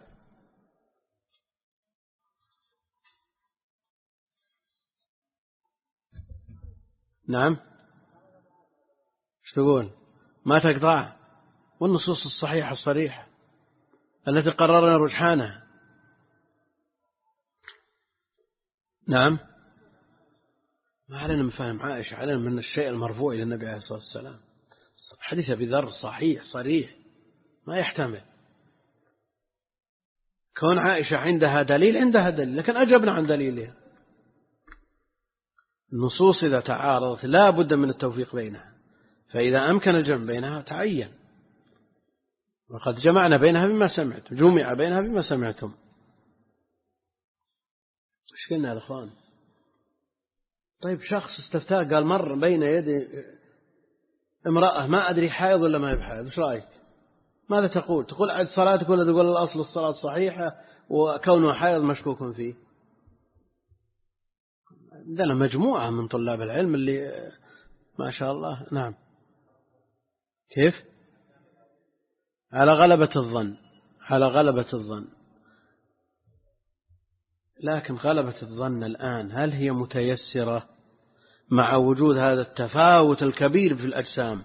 نعم ايش تقول؟ ما تقطع، والنصوص الصحيحة الصريحة التي قررنا رجحانها. نعم ما علينا من فهم عائشة، علينا من الشيء المرفوع إلى النبي عليه الصلاة والسلام. حديث أبي ذر صحيح صريح ما يحتمل. كون عائشة عندها دليل عندها دليل، لكن أجبنا عن دليلها. النصوص إذا تعارضت لا بد من التوفيق بينها، فإذا أمكن الجمع بينها تعين. وقد جمعنا بينها بما سمعت، جمع بينها بما سمعتم. ايش قلنا يا اخوان؟ طيب شخص استفتاء قال مر بين يدي امرأة ما أدري حائض ولا ما هي بحائض، إيش رأيك؟ ماذا تقول؟ تقول عد صلاتك ولا تقول الأصل الصلاة صحيحة وكونه حائض مشكوك فيه؟ عندنا مجموعة من طلاب العلم اللي ما شاء الله. نعم. كيف؟ على غلبة الظن، على غلبة الظن. لكن غلبة الظن الآن هل هي متيسرة مع وجود هذا التفاوت الكبير في الأجسام،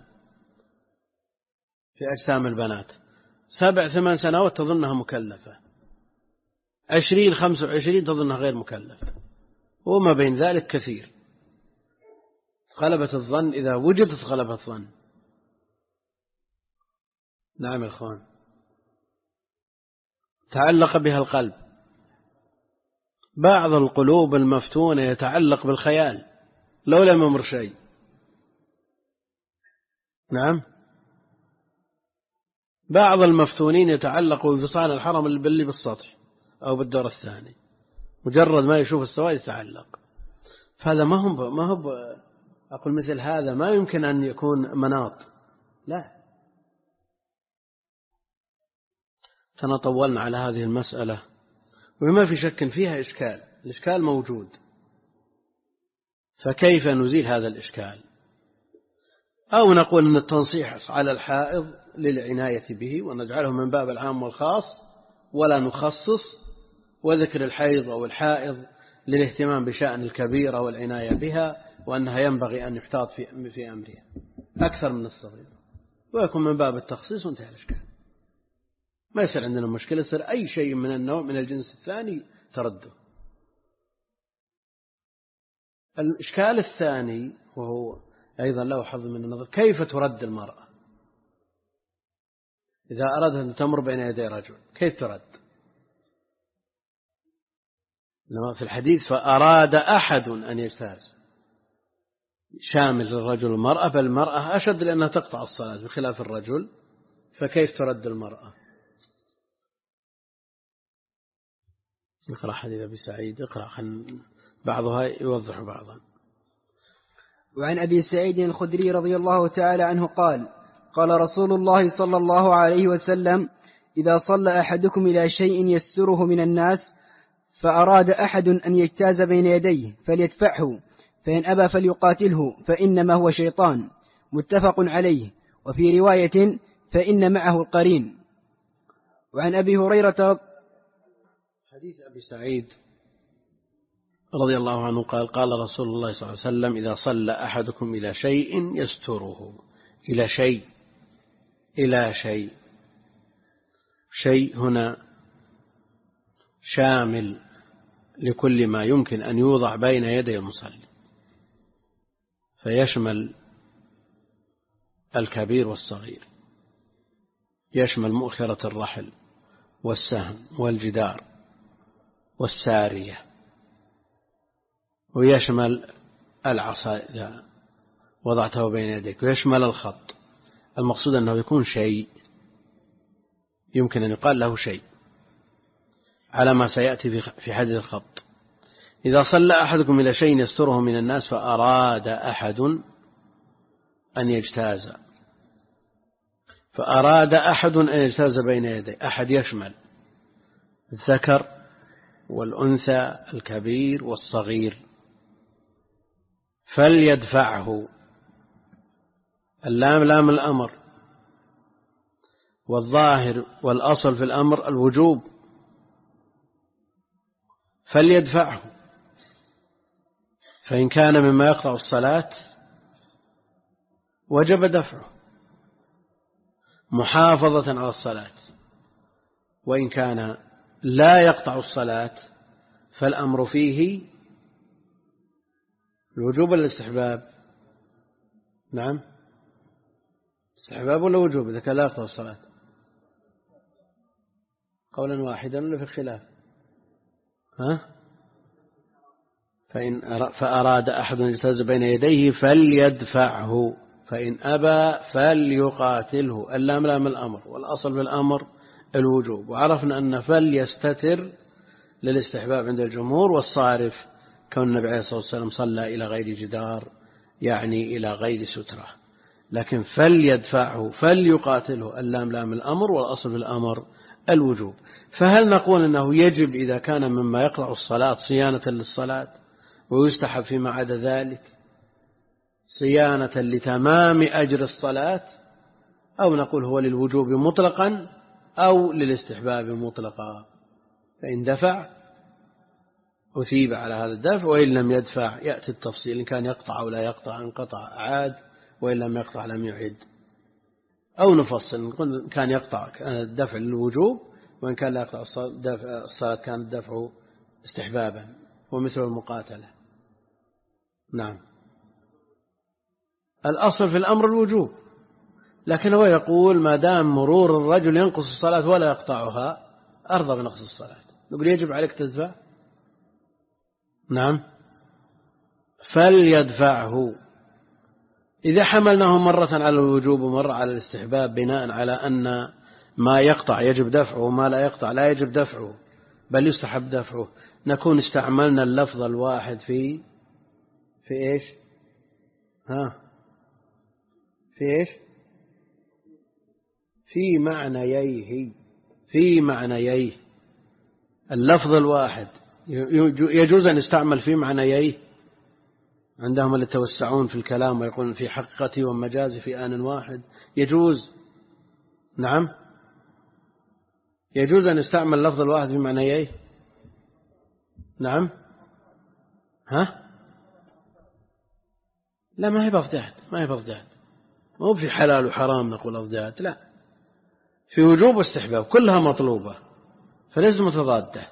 في أجسام البنات؟ سبع ثمان سنوات تظنها مكلفة، عشرين خمس وعشرين تظنها غير مكلفة، وما بين ذلك كثير. غلبة الظن إذا وجدت غلبة الظن. نعم يا أخوان. تعلق بها القلب. بعض القلوب المفتونة يتعلق بالخيال لو لم يمر شيء. نعم. بعض المفتونين يتعلقوا بفصال الحرم اللي بالسطح أو بالدور الثاني، مجرد ما يشوف السواد يتعلق. فهذا ما هو ما هو أقول مثل هذا ما يمكن أن يكون مناط، لا. تنطولنا على هذه المسألة وما في شك فيها إشكال، الإشكال موجود، فكيف نزيل هذا الإشكال؟ أو نقول أن التنصيح على الحائض للعناية به ونجعله من باب العام والخاص ولا نخصص، وذكر الحيض أو الحائض للاهتمام بشأن الكبيرة والعناية بها، وأنها ينبغي أن يحتاط في في أمرها أكثر من الصغير، ويكون من باب التخصيص وانتهى الإشكال. ما يصير عندنا مشكلة، يصير أي شيء من النوع من الجنس الثاني ترده. الإشكال الثاني وهو أيضا له حظ من النظر، كيف ترد المرأة إذا أرادت أن تمر بين يدي رجل؟ كيف ترد؟ لما في الحديث فأراد أحد أن يجتاز، شامل للرجل والمرأة، بل المرأة أشد لأنها تقطع الصلاة بخلاف الرجل، فكيف ترد المرأة؟ اقرأ حديث أبي سعيد، اقرأ بعضها يوضح بعضا. وعن أبي سعيد الخدري رضي الله تعالى عنه قال: قال رسول الله صلى الله عليه وسلم: إذا صلى أحدكم إلى شيء يستره من الناس فأراد أحد أن يجتاز بين يديه فليدفعه، فإن أبى فليقاتله فإنما هو شيطان. متفق عليه. وفي رواية: فإن معه القرين. وعن أبي هريرة حديث أبي سعيد رضي الله عنه قال: قال رسول الله صلى الله عليه وسلم: إذا صلى أحدكم إلى شيء يستره. إلى شيء، إلى شيء، شيء هنا شامل لكل ما يمكن أن يوضع بين يدي المصلي، فيشمل الكبير والصغير، يشمل مؤخرة الرحل والسهم والجدار والسارية، ويشمل العصا إذا وضعته بين يديك، ويشمل الخط. المقصود أنه يكون شيء يمكن أن يقال له شيء على ما سيأتي في حديث الخط. إذا صلى أحدكم إلى شيء يستره من الناس فأراد أحد أن يجتاز، فأراد أحد أن يجتاز بين يديه، أحد يشمل الذكر والأنثى، الكبير والصغير، فليدفعه. اللام لام الأمر، والظاهر والأصل في الأمر الوجوب، فليدفعه. فإن كان مما يقطع الصلاة وجب دفعه محافظة على الصلاة، وإن كان لا يقطع الصلاة فالأمر فيه الوجوب ولا الاستحباب؟ نعم، استحباب ولا وجوب إذا كان لا يقطع الصلاة؟ قولا واحدا ولا في خلاف؟ ها؟ فإن فأراد أحد أن يجتاز بين يديه فليدفعه، فإن أبى فليقاتله. اللام لام الأمر، والأصل بالأمر الوجوب، وعرفنا أن فليستتر للاستحباب عند الجمهور، والصارف كون النبي عليه الصلاة والسلام صلى إلى غير جدار يعني إلى غير سترة، لكن فليدفعه فليقاتله، اللام لام الأمر والأصل في الأمر الوجوب. فهل نقول أنه يجب إذا كان مما يقطع الصلاة صيانة للصلاة، ويستحب فيما عدا ذلك صيانة لتمام أجر الصلاة، أو نقول هو للوجوب مطلقا أو للاستحباب مطلقا؟ فإن دفع أثيب على هذا الدفع، وإن لم يدفع يأتي التفصيل، إن كان يقطع أو لا يقطع، إن قطع عاد وإن لم يقطع لم يعد، أو نفصل إن كان يقطع الدفع للوجوب، وإن كان لا يقطع الصلاة كان الدفع استحبابا، ومثل المقاتلة. نعم، الأصل في الأمر الوجوب، لكن هو يقول ما دام مرور الرجل ينقص الصلاة ولا يقطعها أرضى بنقص الصلاة، نقول يجب عليك تدفع. نعم، فليدفعه. إذا حملناه مرة على الوجوب ومرة على الاستحباب بناء على أن ما يقطع يجب دفعه وما لا يقطع لا يجب دفعه بل يستحب دفعه، نكون استعملنا اللفظ الواحد في في إيش؟ ها في إيش؟ في معنييه في معنييه اللفظ الواحد يجوز أن يستعمل في معنييه. عندهم اللي يتوسعون في الكلام ويقولون في حقيقته ومجازه في آن واحد، يجوز. نعم، يجوز أن يستعمل اللفظ الواحد في معنييه. نعم، ها لا، ما هي بفضات، ما هي بفضات، مو في حلال وحرام نقول أفضات، لا، في وجوب واستحباب كلها مطلوبة، فليس متضادة.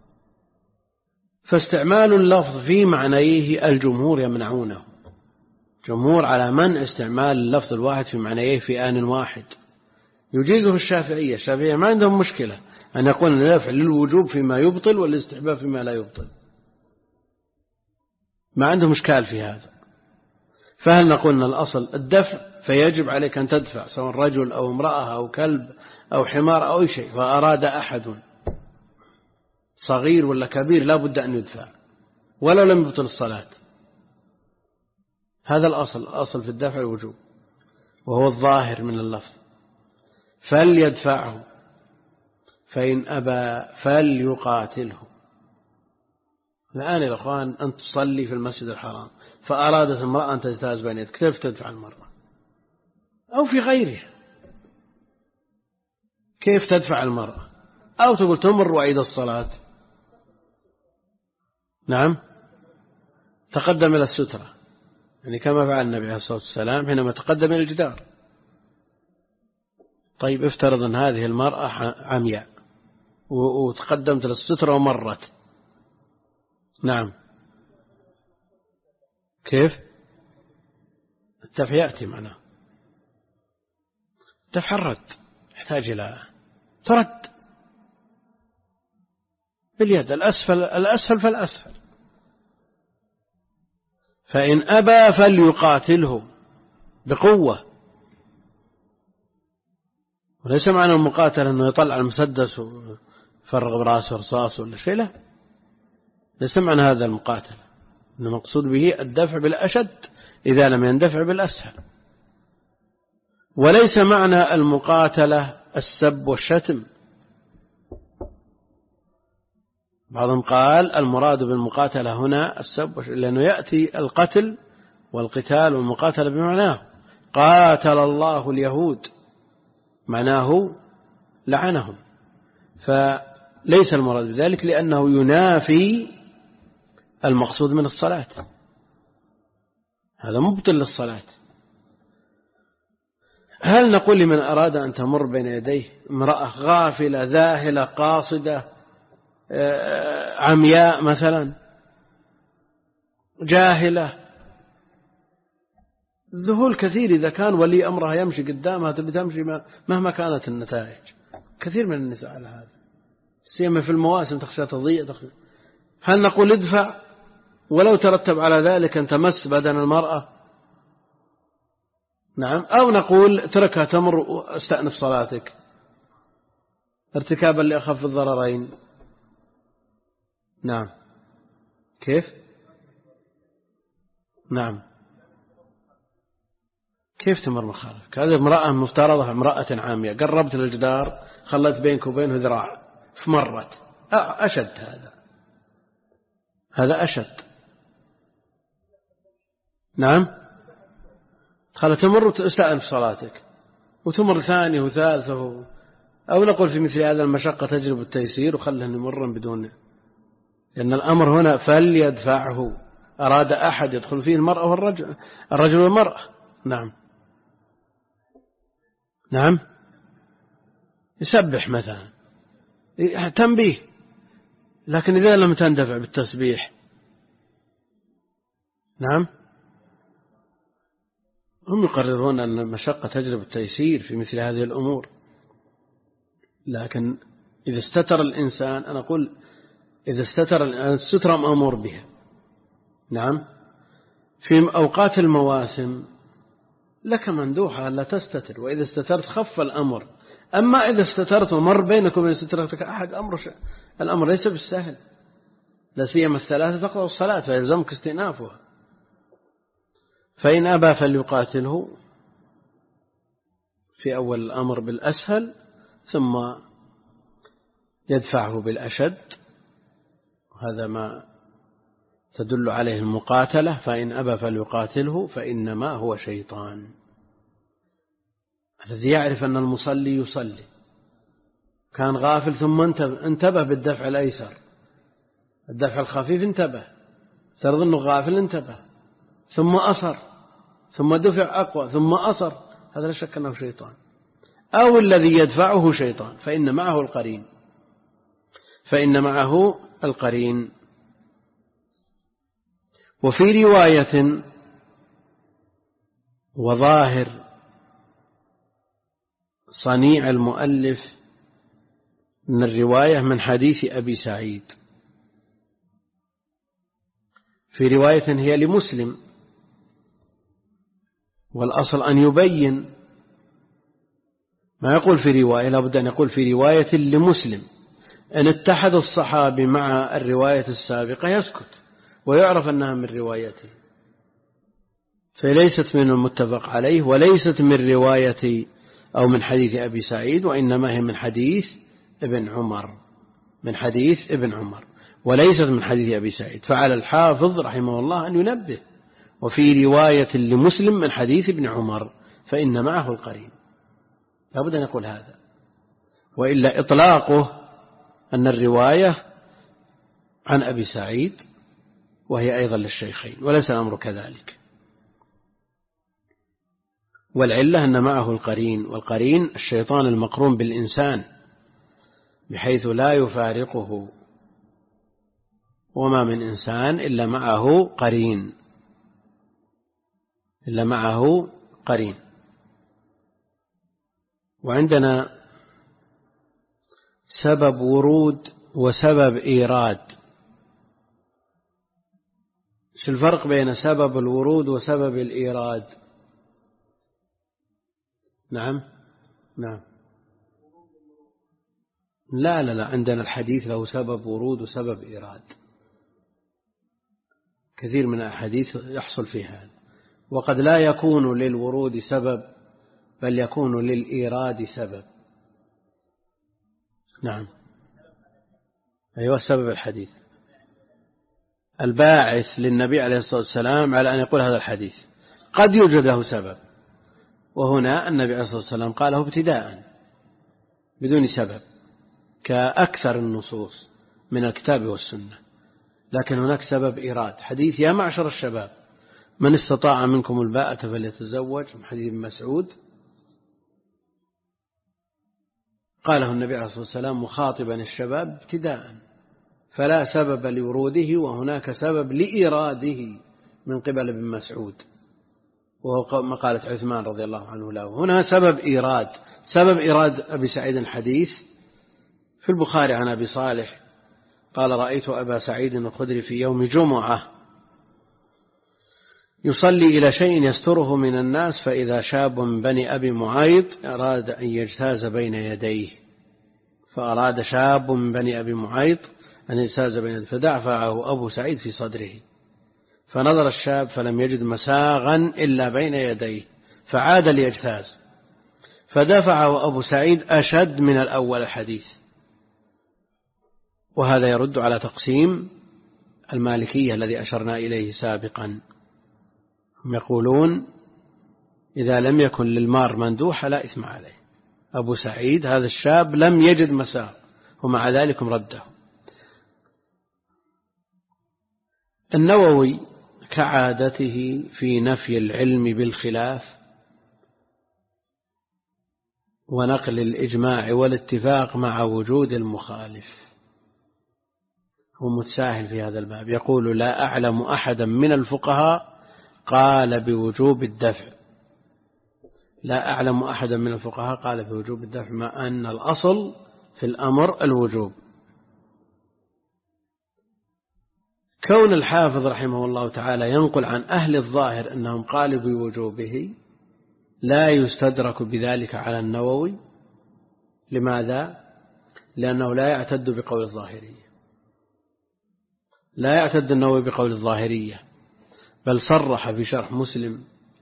فاستعمال اللفظ في معنيه الجمهور يمنعونه، جمهور على منع استعمال اللفظ الواحد في معنيه في آن واحد. يجيزه الشافعية، الشافعية ما عندهم مشكلة أن يقول الدفع للوجوب فيما يبطل والاستحباب فيما لا يبطل، ما عندهم إشكال في هذا. فهل نقول أن الأصل الدفع فيجب عليك أن تدفع سواء رجل أو امرأة أو كلب أو حمار أو أي شيء، فأراد أحد صغير ولا كبير لا بد أن يدفع ولو لم يبطل الصلاة؟ هذا الأصل، الأصل في الدفع الوجوب، وهو الظاهر من اللفظ. فليدفعه فإن أبى فليقاتله. الآن يا أخوان أنت تصلي في المسجد الحرام فأرادت امرأة أن تجتاز بين يدك، كيف تدفع المرأة؟ أو في غيره كيف تدفع المرأة؟ أو تقول تمر وعيد الصلاة. نعم، تقدم إلى السترة، يعني كما فعل النبي عليه الصلاة والسلام حينما تقدم إلى الجدار. طيب افترض أن هذه المرأة عمياء وتقدمت للسترة ومرت. نعم، كيف؟ الدفع يأتي معنا، الدفع الرد يحتاج إلى ترد باليد، الأسفل الأسفل فالأسفل. فإن أبى فليقاتله بقوة، وليس معنى المقاتل أنه يطلع المسدس ويفرغ براسه رصاص ولا شيء، لا، ليس معنى هذا المقاتل، إنما مقصود به الدفع بالأشد إذا لم يندفع بالأسهل. وليس معنى المقاتلة السب والشتم، بعضهم قال المراد بالمقاتلة هنا السب، لأنه يأتي القتل والقتال والمقاتلة بمعناه. قاتل الله اليهود معناه لعنهم، فليس المراد بذلك لأنه ينافي المقصود من الصلاة، هذا مبطل للصلاة. هل نقول لمن أراد أن تمر بين يديه امرأة غافلة ذاهلة قاصدة عمياء مثلا جاهلة، ذهول كثير إذا كان ولي أمرها يمشي قدامها تبي تمشي مهما كانت النتائج، كثير من النساء على هذا، سيما في المواسم تخشى تضيع تخشى. هل نقول ادفع ولو ترتب على ذلك أن تمس بدن المرأة؟ نعم، أو نقول تركها تمر واستأنف صلاتك ارتكابا لأخف الضررين. نعم، كيف؟ نعم. كيف تمر مخالفك؟ هذه امرأة مفترضة امرأة عامية، قربت للجدار خلت بينك وبينه ذراع فمرت، أشد هذا هذا أشد. نعم. خلت تمر وتستأنف صلاتك وتمر ثانية وثالثة، أو نقول في مثل هذا المشقة تجلب التيسير وخلها نمر بدون، لأن الأمر هنا فليدفعه، أراد أحد يدخل فيه المرأة والرجل الرجل والمرأة. نعم. نعم. يسبح مثلا تنبيه، لكن إذا لم تندفع بالتسبيح. نعم. هم يقررون أن المشقة تجلب التيسير في مثل هذه الأمور، لكن إذا استتر الإنسان، أنا أقول إذا استتر السترة مأمور بها. نعم. في أوقات المواسم لك مندوحة لا تستتر، وإذا استترت خف الأمر. أما إذا استترت ومر بينك وبين سترتك أحد، أمر ش... الأمر ليس بالسهل، لا سيما الثلاثة تقضى الصلاة فيلزمك استئنافها. فإن أبى فليقاتله في أول الأمر بالأسهل، ثم يدفعه بالأشد، هذا ما تدل عليه المقاتلة. فإن أبى فليقاتله فإنما هو شيطان. الذي يعرف أن المصلي يصلي كان غافل ثم انتبه بالدفع الأيسر، الدفع الخفيف انتبه، ترضى أنه غافل انتبه، ثم أصر، ثم دفع أقوى، ثم أصر، هذا لا شك أنه شيطان. أو الذي يدفعه شيطان فإن معه القرين، فإن معه القرين. وفي رواية وظاهر صنيع المؤلف من الرواية من حديث أبي سعيد، في رواية هي لمسلم، والأصل أن يبين ما يقول في رواية، لابد أن يقول في رواية لمسلم. إن اتحد الصحابي مع الرواية السابقة يسكت ويعرف أنها من روايته، فليست من المتفق عليه، وليست من رواية أو من حديث أبي سعيد، وإنما هي من حديث ابن عمر، من حديث ابن عمر وليست من حديث أبي سعيد. فعلى الحافظ رحمه الله أن ينبه، وفي رواية لمسلم من حديث ابن عمر فإن معه القرين، لابد أن يقول هذا، وإلا إطلاقه أن الرواية عن أبي سعيد وهي أيضا للشيخين، وليس الأمر كذلك. والعلة أن معه القرين، والقرين الشيطان المقرون بالإنسان بحيث لا يفارقه، وما من إنسان إلا معه قرين، إلا معه قرين. وعندنا سبب ورود وسبب إيراد. شو الفرق بين سبب الورود وسبب الإيراد؟ نعم. نعم. لا لا لا عندنا الحديث له سبب ورود وسبب إيراد، كثير من الحديث يحصل في هذا، وقد لا يكون للورود سبب بل يكون للإيراد سبب. نعم. أيوة سبب الحديث الباعث للنبي عليه الصلاة والسلام على أن يقول هذا الحديث، قد يوجد له سبب، وهنا النبي عليه الصلاة والسلام قاله ابتداء بدون سبب كأكثر النصوص من الكتاب والسنة، لكن هناك سبب إيراد. حديث يا معشر الشباب من استطاع منكم الباءة فليتزوج، من حديث ابن مسعود، قاله النبي عليه الصلاة والسلام مخاطبا الشباب ابتداء، فلا سبب لوروده، وهناك سبب لإيراده من قبل ابن مسعود، وهو مقالة عثمان رضي الله عنه له. هنا سبب إيراد، سبب إيراد أبي سعيد الحديث في البخاري عن أبي صالح قال رأيت أبا سعيد الخدري في يوم جمعة يصلي إلى شيء يستره من الناس، فإذا شاب من بني أبي معيط أراد أن يجتاز بين يديه، فأراد شاب من بني أبي معيط أن يجتاز بين يديه فدفعه أبو سعيد في صدره، فنظر الشاب فلم يجد مساغا إلا بين يديه فعاد ليجتاز، فدفعه أبو سعيد أشد من الأول الحديث. وهذا يرد على تقسيم المالكية الذي أشرنا إليه سابقا. هم يقولون إذا لم يكن للمار مندوحة لا إثم عليه. أبو سعيد هذا الشاب لم يجد مساغ ومع ذلك رده. النووي كعادته في نفي العلم بالخلاف ونقل الإجماع والاتفاق مع وجود المخالف هو متساهل في هذا الباب. يقول لا أعلم أحدا من الفقهاء قال بوجوب الدفع، لا أعلم أحدا من الفقهاء قال بوجوب الدفع، مع أن الأصل في الأمر الوجوب. كون الحافظ رحمه الله تعالى ينقل عن أهل الظاهر أنهم قالوا بوجوبه لا يستدرك بذلك على النووي. لماذا؟ لأنه لا يعتد بقول الظاهرية، لا يعتد النووي بقول الظاهرية، بل صرح في شرح مسلم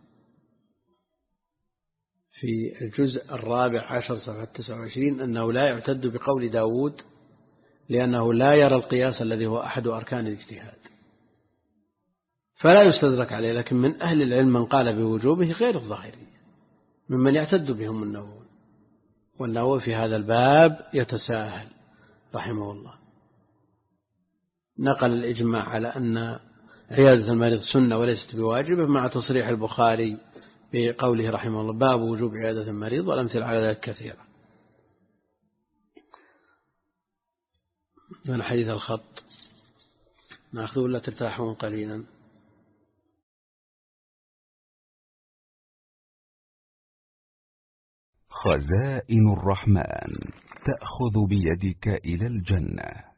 في الجزء الرابع عشر صفحة تسعة وعشرين أنه لا يعتد بقول داود لأنه لا يرى القياس الذي هو أحد أركان الاجتهاد، فلا يستدرك عليه. لكن من أهل العلم من قال بوجوبه غير الظاهرية ممن يعتد بهم النووي، والنووي في هذا الباب يتساهل رحمه الله. نقل الإجماع على أن عيادة المريض سنة وليست بواجبة مع تصريح البخاري بقوله رحمه الله باب وجوب عيادة المريض، والأمثلة على ذلك كثيرة. من حديث الخط نأخذ ولا ترتاحون قليلا؟ خزائن الرحمن تأخذ بيدك إلى الجنة.